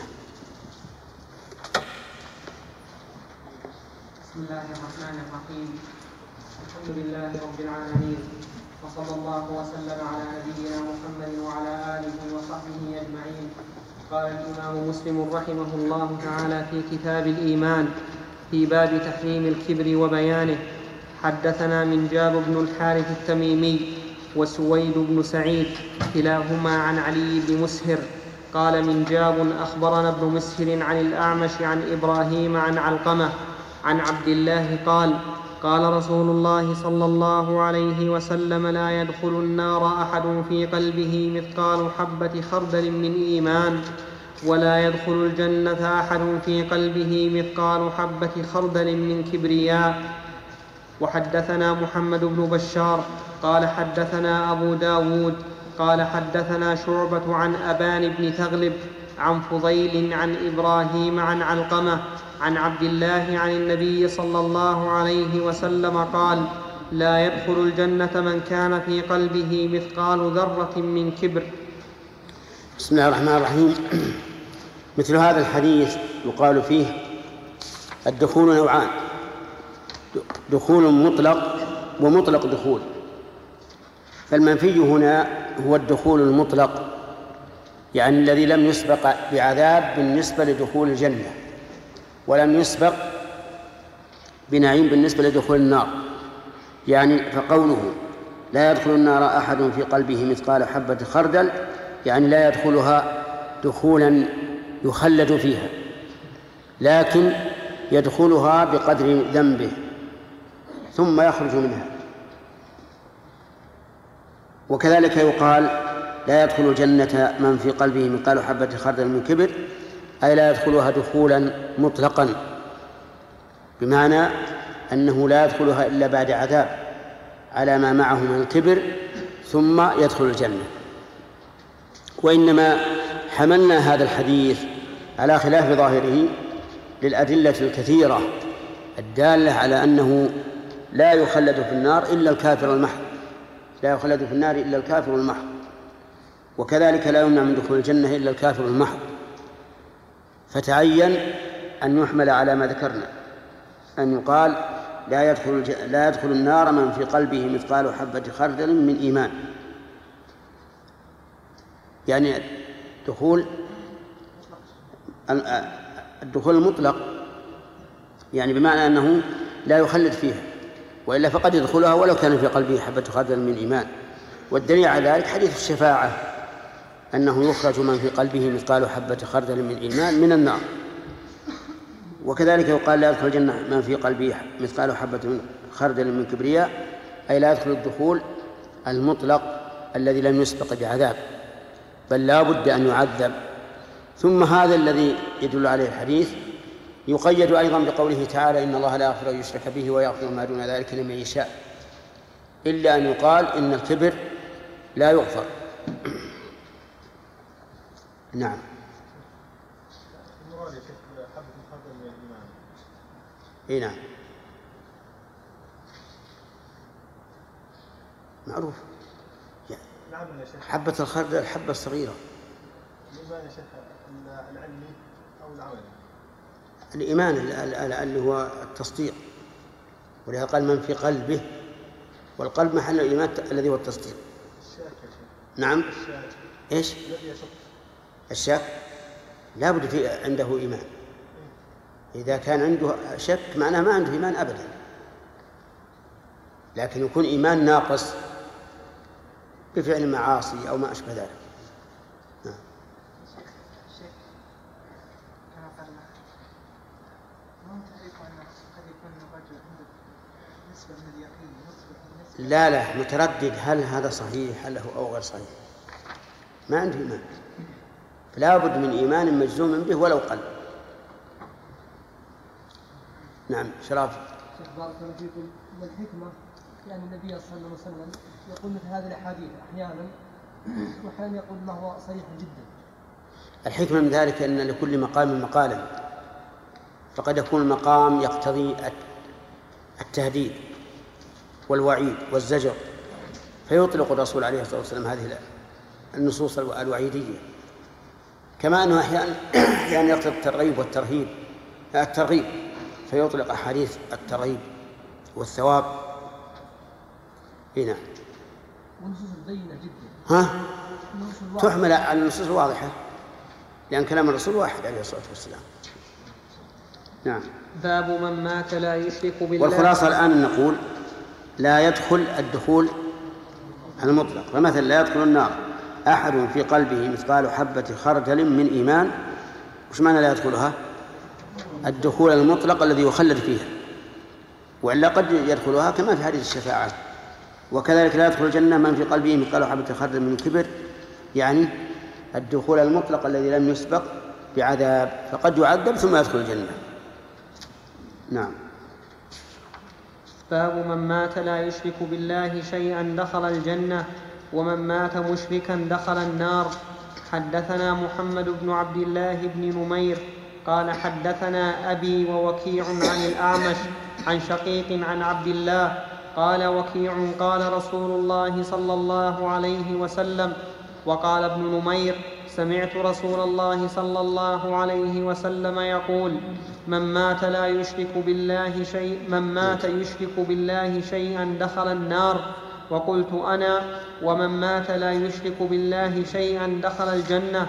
B: بسم الله الرحمن الرحيم. الحمد لله رب العالمين، وصلى الله وسلم على نبينا محمد وعلى آله وصحبه أجمعين. قال الإمام مسلم رحمه الله تعالى في كتاب الإيمان في باب تحريم الكبر وبيانه: حدثنا منجاب بن الحارث التميمي وسويد بن سعيد كلاهما عن علي بن مسهر قال منجاب أخبرنا ابن مسهر عن الأعمش عن إبراهيم عن علقمة عن عبد الله قال: قال رسول الله صلى الله عليه وسلم: لا يدخل النار أحد في قلبه مثقال حبة خردل من إيمان، ولا يدخل الجنة أحد في قلبه مثقال حبة خردل من كبرياء. وحدثنا محمد بن بشار قال حدثنا أبو داود قال حدثنا شعبة عن أبان بن تغلب عن فضيل عن إبراهيم عن علقمة عن عبد الله عن النبي صلى الله عليه وسلم قال لا يدخل الجنة من كان في قلبه مثقال ذرة من كبر.
A: بسم الله الرحمن الرحيم. مثل هذا الحديث يقال فيه الدخول نوعان: دخول مطلق ومطلق دخول. فالمنفي هنا هو الدخول المطلق، يعني الذي لم يسبق بعذاب بالنسبة لدخول الجنة، ولم يسبق بنعيم بالنسبة لدخول النار. يعني فقوله لا يدخل النار أحد في قلبه مثقال حبة خردل، يعني لا يدخلها دخولا يخلد فيها، لكن يدخلها بقدر ذنبه ثم يخرج منها. وكذلك يقال لا يدخل الجنة من في قلبه مثقال حبة خردل من كبر، أي لا يدخلها دخولا مطلقا، بمعنى أنه لا يدخلها إلا بعد عذاب على ما معه من الكبر ثم يدخل الجنة. وإنما حملنا هذا الحديث على خلاف ظاهره للأدلة الكثيرة الدالة على أنه لا يخلد في النار إلا الكافر المحض، لا يخلد في النار إلا الكافر المحض، وكذلك لا يمنع من دخول الجنة إلا الكافر المحض. فتعين أن يحمل على ما ذكرنا، أن يقال لا يدخل, لا يدخل النار من في قلبه مثقال حبة خردل من إيمان، يعني دخول الدخول المطلق، يعني بمعنى أنه لا يخلد فيها، وإلا فقد يدخلها ولو كان في قلبه حبة خردل من إيمان. والدليل على ذلك حديث الشفاعة، أنه يخرج من في قلبه مثقال حبة خردل من إيمان من النار. وكذلك يقال لا يدخل الجنة من في قلبه مثقال حبة خردل من كبرياء، أي لا يدخل الدخول المطلق الذي لم يسبق بعذاب، بل لا بد أن يعذب. ثم هذا الذي يدل عليه الحديث يقيد أيضا بقوله تعالى إن الله لا يغفر أن يشرك به ويغفر ما دون ذلك لمن يشاء، إلا أن يقال إن الكبر لا يغفر. نعم. اي نعم معروف،
E: نعم يا شيخ.
A: حبة الخردل الحبة الصغيرة.
E: الإيمان يا شيخ العلمي أو العملي؟
A: الإيمان اللي هو التصديق، ولهذا قال من في قلبه، والقلب محل الإيمان الذي هو التصديق.
E: الشاك يا شيخ.
A: نعم.
E: الشاك.
A: إيش؟
E: الذي يشك.
A: الشك لا بد في عنده إيمان. إذا كان عنده شك معناه ما عنده إيمان أبدا، لكن يكون إيمان ناقص بفعل معاصي أو ما أشبه ذلك. نعم.
H: شيخ كما قلنا ما تعرف أن قد يكون الرجل عنده نسبة من اليقين نسبة
A: لا لا متردد هل هذا صحيح هل هو أو غير صحيح، ما عنده إيمان، فلا بد من إيمان مجزوم به ولو قل. نعم. شراب.
I: شيخ بارك الله فيكم، ما الحكمة يعني النبي صلى الله عليه وسلم يقول مثل هذه الأحاديث أحيانا وأحيانا يقول ما هو صريح جدا؟
A: الحكمة من ذلك أن لكل مقام مقالا، فقد يكون المقام يقتضي التهديد والوعيد والزجر، فيطلق الرسول عليه الصلاة والسلام هذه النصوص الوعيدية، كما أنه أحيانا يعني يقتضي الترغيب والترهيب الترغيب فيطلق أحاديث الترغيب والثواب. هنا
I: والنصوص البينة جدا
A: ها تحمل على النصوص الواضحة، لأن كلام الرسول واحد عليه الصلاة والسلام. نعم.
B: باب من مات لا يشرك بالله.
A: والخلاصة الآن نقول لا يدخل الدخول المطلق، فمثلا لا يدخل النار أحد في قلبه مثقال حبة خردل من إيمان. وش معنى لا يدخلها؟ الدخول المطلق الذي يخلد فيها، وإلا قد يدخلها كما في حديث الشفاعة. وكذلك لا يدخل الجنة من في قلبه مثقال حبة خردل من كبر، يعني الدخول المطلق الذي لم يسبق بعذاب، فقد يعذب ثم يدخل الجنة. نعم.
B: باب من مات لا يشرك بالله شيئا دخل الجنة. ومن مات مشركا دخل النار. حدثنا محمد بن عبد الله بن نمير قال حدثنا أبي ووكيع عن الأعمش عن شقيق عن عبد الله قال وكيع قال رسول الله صلى الله عليه وسلم. وقال ابن نمير سمعت رسول الله صلى الله عليه وسلم يقول من مات لا يشرك بالله شيء من مات يشرك بالله شيئا دخل النار. وقلت أنا ومن مات لا يشرك بالله شيئا دخل الجنة.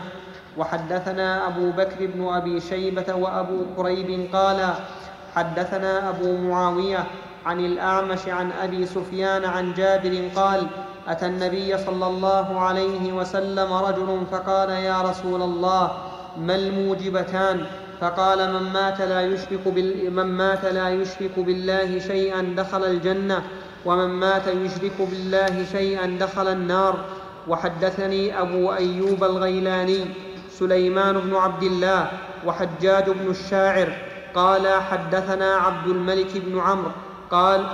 B: وحدثنا أبو بكر بن أبي شيبة وأبو كريب قال حدثنا أبو معاوية عن الأعمش عن أبي سفيان عن جابر قال أتى النبي صلى الله عليه وسلم رجل فقال يا رسول الله ما الموجبتان؟ فقال من مات لا يشرك, بال... من مات لا يشرك بالله شيئا دخل الجنة ومن مات يشرك بالله شيئا دخل النار. وحدثني أبو أيوب الغيلاني سليمان بن عبد الله وحجاج بن الشاعر قال حدثنا عبد الملك بن عمرو قال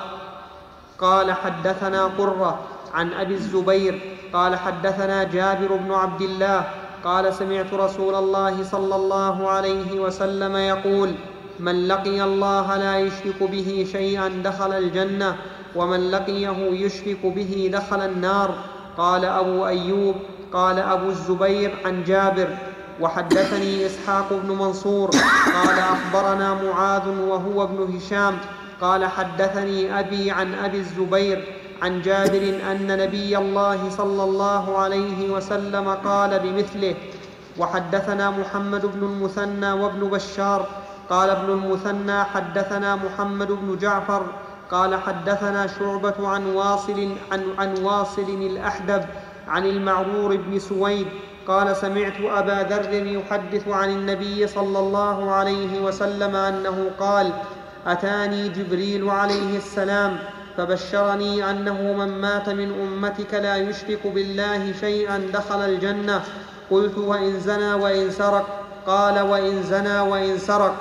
B: قال حدثنا قرة عن أبي الزبير قال حدثنا جابر بن عبد الله قال سمعت رسول الله صلى الله عليه وسلم يقول من لقي الله لا يشرك به شيئا دخل الجنة ومن لقيه يشرك به دخل النار. قال أبو أيوب قال أبو الزبير عن جابر. وحدثني إسحاق بن منصور قال أخبرنا معاذ وهو ابن هشام قال حدثني أبي عن أبي الزبير عن جابر أن نبي الله صلى الله عليه وسلم قال بمثله. وحدثنا محمد بن المثنى وابن بشار قال ابن المثنى حدثنا محمد بن جعفر قال حدثنا شعبة عن واصل عن, عن واصل الأحدب عن المعرور بن سويد قال سمعت أبا ذر يحدث عن النبي صلى الله عليه وسلم أنه قال أتاني جبريل عليه السلام فبشرني أنه من مات من أمتك لا يشرك بالله شيئا دخل الجنة. قلت وإن زنى وإن سرق؟ قال وإن زنى وإن سرق.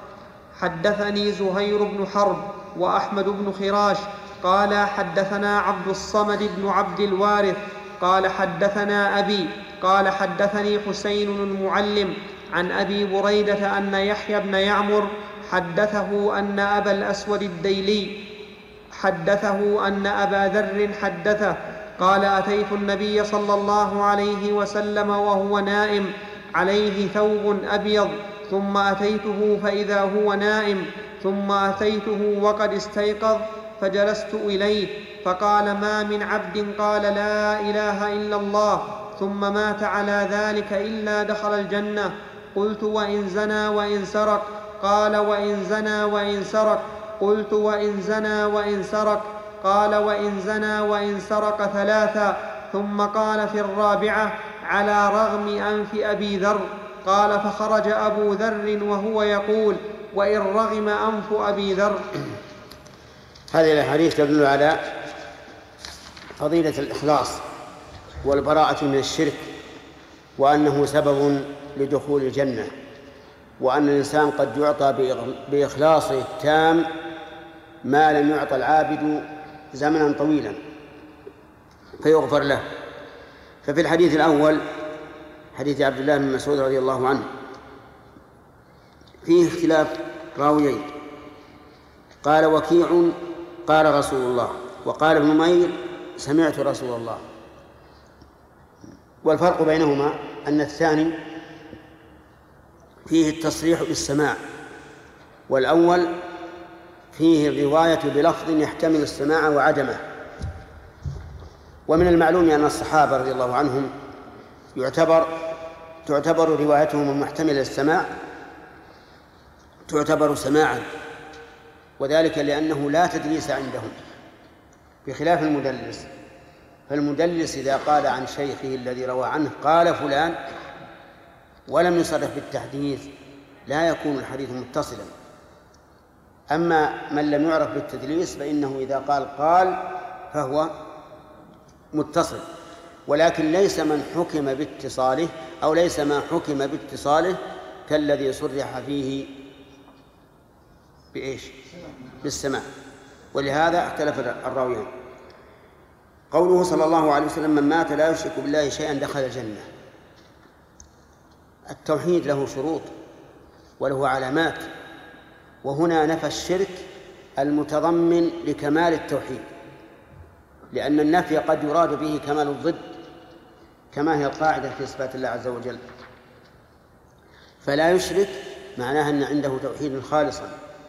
B: حدثني زهير بن حرب وأحمد بن خراش قال حدثنا عبد الصمد بن عبد الوارث قال حدثنا أبي قال حدثني حسين المعلم عن أبي بريدة أن يحيى بن يعمر حدثه أن أبا الأسود الديلي حدثه أن أبا ذر حدثه قال أتيت النبي صلى الله عليه وسلم وهو نائم عليه ثوب أبيض ثم أتيته فإذا هو نائم ثم أتيته وقد استيقظ فجلست إليه فقال ما من عبد قال لا إله إلا الله ثم مات على ذلك إلا دخل الجنة. قلت وإن زنى وإن سرق؟ قال وإن زنى وإن سرق. قلت وإن زنى وإن سرق؟ قال وإن زنى وإن سرق ثلاثا. ثم قال في الرابعة على رغم أنف أبي ذر. قال فخرج أبو ذر وهو يقول وإن رغم أنف أبي ذر.
A: هذه الأحاديث تدل على فضيلة الإخلاص والبراءة من الشرك وأنه سبب لدخول الجنة وأن الإنسان قد يعطى بإخلاصه التام ما لم يعطى العابد زمنا طويلا فيغفر له. ففي الحديث الأول حديث عبد الله بن مسعود رضي الله عنه فيه اختلاف راويين. قال وكيع قال رسول الله وقال ابن نمير سمعت رسول الله. والفرق بينهما أن الثاني فيه التصريح بالسماع والأول فيه الرواية بلفظ يحتمل السماع وعدمه. ومن المعلوم أن الصحابة رضي الله عنهم يعتبر تعتبر روايتهم المحتملة للسماع تعتبر سماعا وذلك لأنه لا تدليس عندهم بخلاف المدلس. فالمدلس إذا قال عن شيخه الذي روى عنه قال فلان ولم يصرح بالتحديث لا يكون الحديث متصلا. أما من لم يعرف بالتدليس فإنه إذا قال قال فهو متصل. ولكن ليس من حكم باتصاله أو ليس ما حكم باتصاله كالذي صرح فيه بإيش؟ بالسماع. ولهذا اختلف الراويان. قوله صلى الله عليه وسلم من مات لا يشرك بالله شيئا دخل الجنة. التوحيد له شروط وله علامات، وهنا نفى الشرك المتضمن لكمال التوحيد، لأن النفي قد يراد به كمال الضد كما هي القاعدة في صفات الله عز وجل. فلا يشرك معناها أن عنده توحيد خالصا،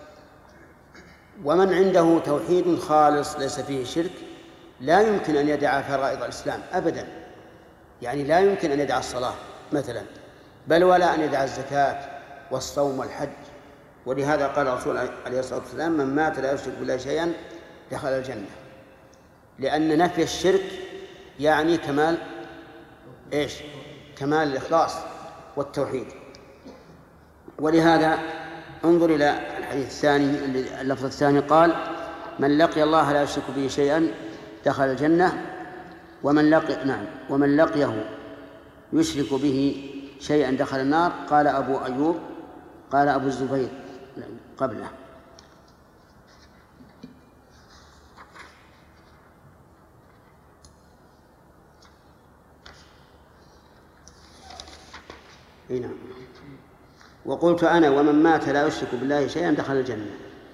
A: ومن عنده توحيد خالص ليس فيه شرك لا يمكن أن يدع فرائض الإسلام أبدا، يعني لا يمكن أن يدع الصلاة مثلا، بل ولا أن يدع الزكاة والصوم والحج. ولهذا قال الرسول عليه الصلاة والسلام من مات لا يشرك بالله شيئا دخل الجنة، لأن نفي الشرك يعني كمال إيش؟ كمال الإخلاص والتوحيد. ولهذا انظر إلى الحديث الثاني، اللفظ الثاني قال من لقي الله لا يشرك به شيئا دخل الجنة، ومن لقي نعم ومن لقيه يشرك به شيئا دخل النار. قال أبو أيوب قال أبو الزبير قبله. هنا وقلت أنا ومن مات لا يشرك بالله شيئا دخل الجنة.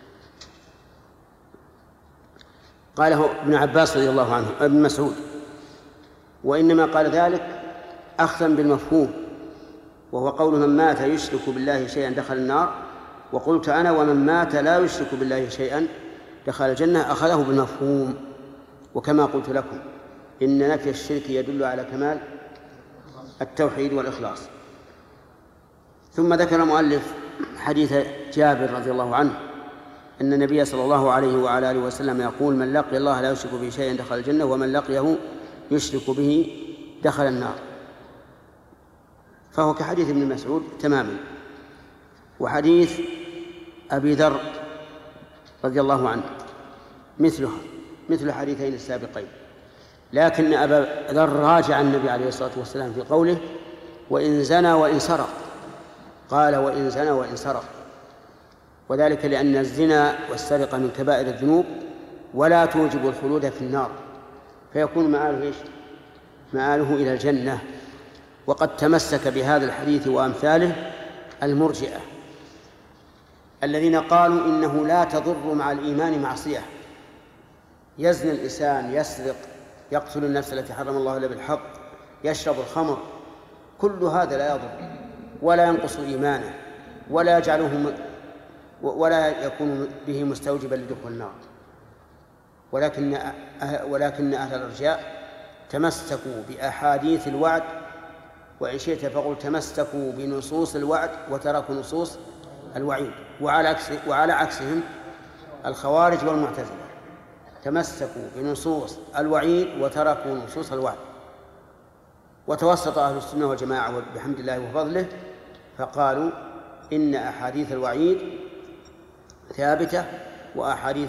A: قاله ابن عباس رضي الله عنه ابن مسعود، وإنما قال ذلك أخذا بالمفهوم، وهو قول من مات يشرك بالله شيئا دخل النار. وقلت أنا ومن مات لا يشرك بالله شيئا دخل الجنة، أخذه بالمفهوم. وكما قلت لكم إن نفي الشرك يدل على كمال التوحيد والإخلاص. ثم ذكر المؤلف حديث جابر رضي الله عنه أن النبي صلى الله عليه وعلى آله وسلم يقول من لقي الله لا يشرك به شيئا دخل الجنة ومن لقيه يشرك به دخل النار، فهو كحديث ابن مسعود تماما. وحديث أبي ذر رضي الله عنه مثله مثل حديثين السابقين، لكن أبا ذر راجع النبي عليه الصلاة والسلام في قوله وإن زنى وإن سرق، قال وإن زنى وإن سرق، وذلك لأن الزنا والسرقة من كبائر الذنوب ولا توجب الخلود في النار، فيكون مآله إيش؟ مآله إلى الجنة. وقد تمسك بهذا الحديث وأمثاله المرجئة الذين قالوا إنه لا تضر مع الإيمان معصية، يزني الإنسان، يسرق، يقتل النفس التي حرم الله إلا بالحق، يشرب الخمر، كل هذا لا يضر ولا ينقص إيمانه ولا يجعله ولا يكون به مستوجبا لدخول النار. ولكن ولكن أهل الإرجاء تمسكوا بأحاديث الوعد، وإن شئت فقل تمسكوا بنصوص الوعد وتركوا نصوص الوعيد، وعلى عكس وعلى عكسهم الخوارج والمعتزلة تمسكوا بنصوص الوعيد وتركوا نصوص الوعد. وتوسط أهل السنة والجماعة بحمد الله وفضله فقالوا إن أحاديث الوعيد ثابتة وأحاديث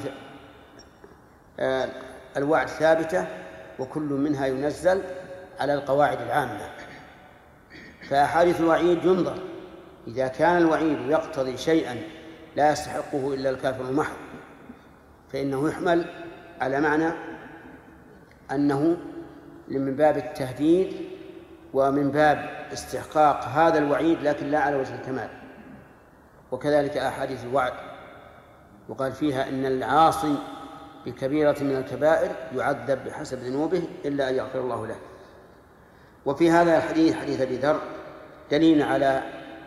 A: الوعد ثابتة، وكل منها ينزل على القواعد العامة. فأحاديث الوعيد ينظر إذا كان الوعيد يقتضي شيئا لا يستحقه إلا الكافر المحض فإنه يحمل على معنى أنه من باب التهديد ومن باب استحقاق هذا الوعيد، لكن لا على وجه الكمال. وكذلك أحاديث الوعد وقال فيها إن العاصي بكبيرة من الكبائر يعذب بحسب ذنوبه إلا أن يغفر الله له. وفي هذا الحديث حديث أبي ذر دليل على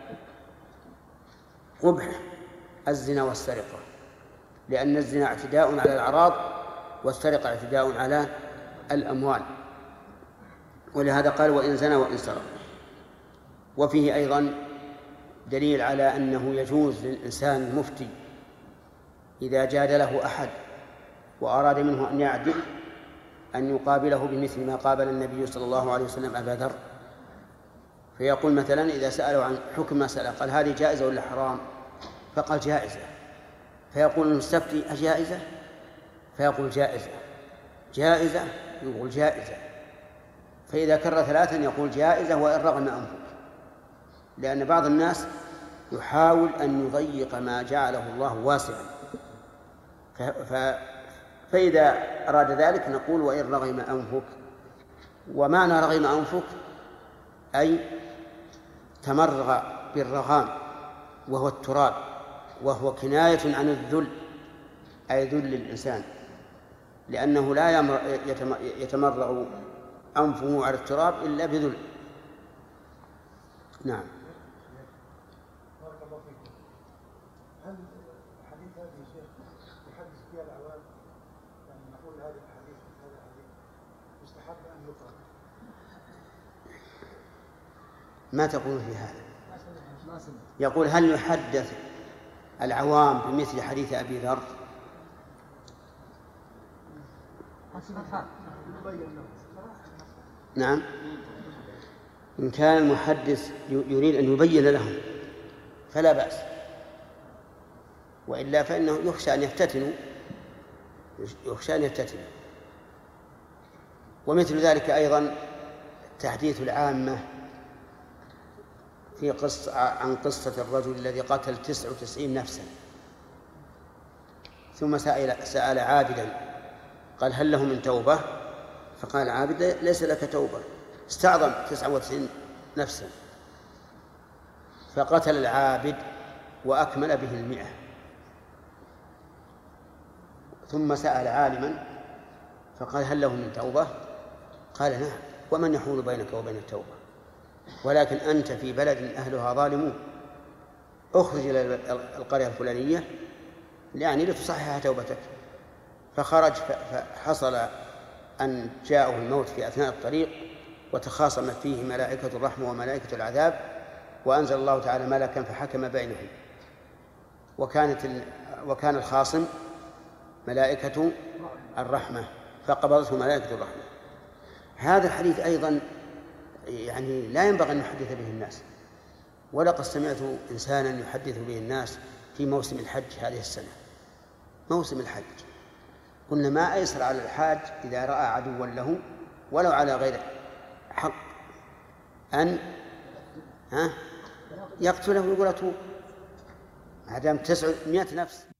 A: قبح الزنا والسرقة، لأن الزنا اعتداء على الأعراض والسرقة اعتداء على الأموال، ولهذا قال وإن زنى وإن سرق. وفيه أيضا دليل على أنه يجوز للإنسان المفتي إذا جادله أحد وأراد منه أن يعدل أن يقابله بمثل ما قابل النبي صلى الله عليه وسلم أبا ذر، فيقول مثلا إذا سأله عن حكم مسألة قال هذه جائزة ولا حرام، فقال جائزة، فيقول المستفتي أجائزة؟ فيقول جائزة. جائزة؟ يقول جائزة. فإذا كرر ثلاثا يقول جائزة وإن رغم أنفه، لأن بعض الناس يحاول أن يضيق ما جعله الله واسعا، فإذا أراد ذلك نقول وإن رغم أنفك. ومعنى رغم أنفك أي تمرغ بالرغام وهو التراب، وهو كناية عن الذل، أي ذل الإنسان، لأنه لا يتمرغ أنفه على التراب إلا بذل. نعم.
E: بارك الله فيكم. هل الحديث هذا يا شيخ يحدث فيها العوام؟ يعني نقول هذا الحديث هذا الحديث مستحب أن يقرأ؟
A: ما تقول في هذا؟ يقول هل يحدث العوام بمثل حديث أبي ذر؟ نعم، إن كان المحدث يريد أن يبين لهم فلا بأس، وإلا فإنه يخشى أن يفتتنوا يخشى أن يفتتنوا. ومثل ذلك أيضا تحديث العامة في قصة عن قصة الرجل الذي قتل تسع وتسعين نفسا ثم سأل, سأل عابدا قال هل له من توبة؟ فقال عابد ليس لك توبة، استعظم تسع وتسعين نفسا، فقتل العابد وأكمل به المئة. ثم سأل عالما فقال هل له من توبة؟ قال نعم، ومن يحول بينك وبين التوبة؟ ولكن أنت في بلد أهلها ظالمون، اخرج إلى القرية الفلانية يعني لتصحح توبتك. فخرج فحصل أن جاءه الموت في أثناء الطريق، وتخاصمت فيه ملائكة الرحمة وملائكة العذاب، وأنزل الله تعالى ملكا فحكم بينهم، وكانت ال... وكان الخاصم ملائكة الرحمة فقبضته ملائكة الرحمة. هذا الحديث أيضا يعني لا ينبغي أن نحدث به الناس، ولقد سمعت إنسانا يحدث به الناس في موسم الحج هذه السنة. موسم الحج قلنا ما أيسر على الحاج إذا رأى عدوا له ولو على غير حق أن ها يقتله ويقول أتوب، ما دام تسعمائة نفس.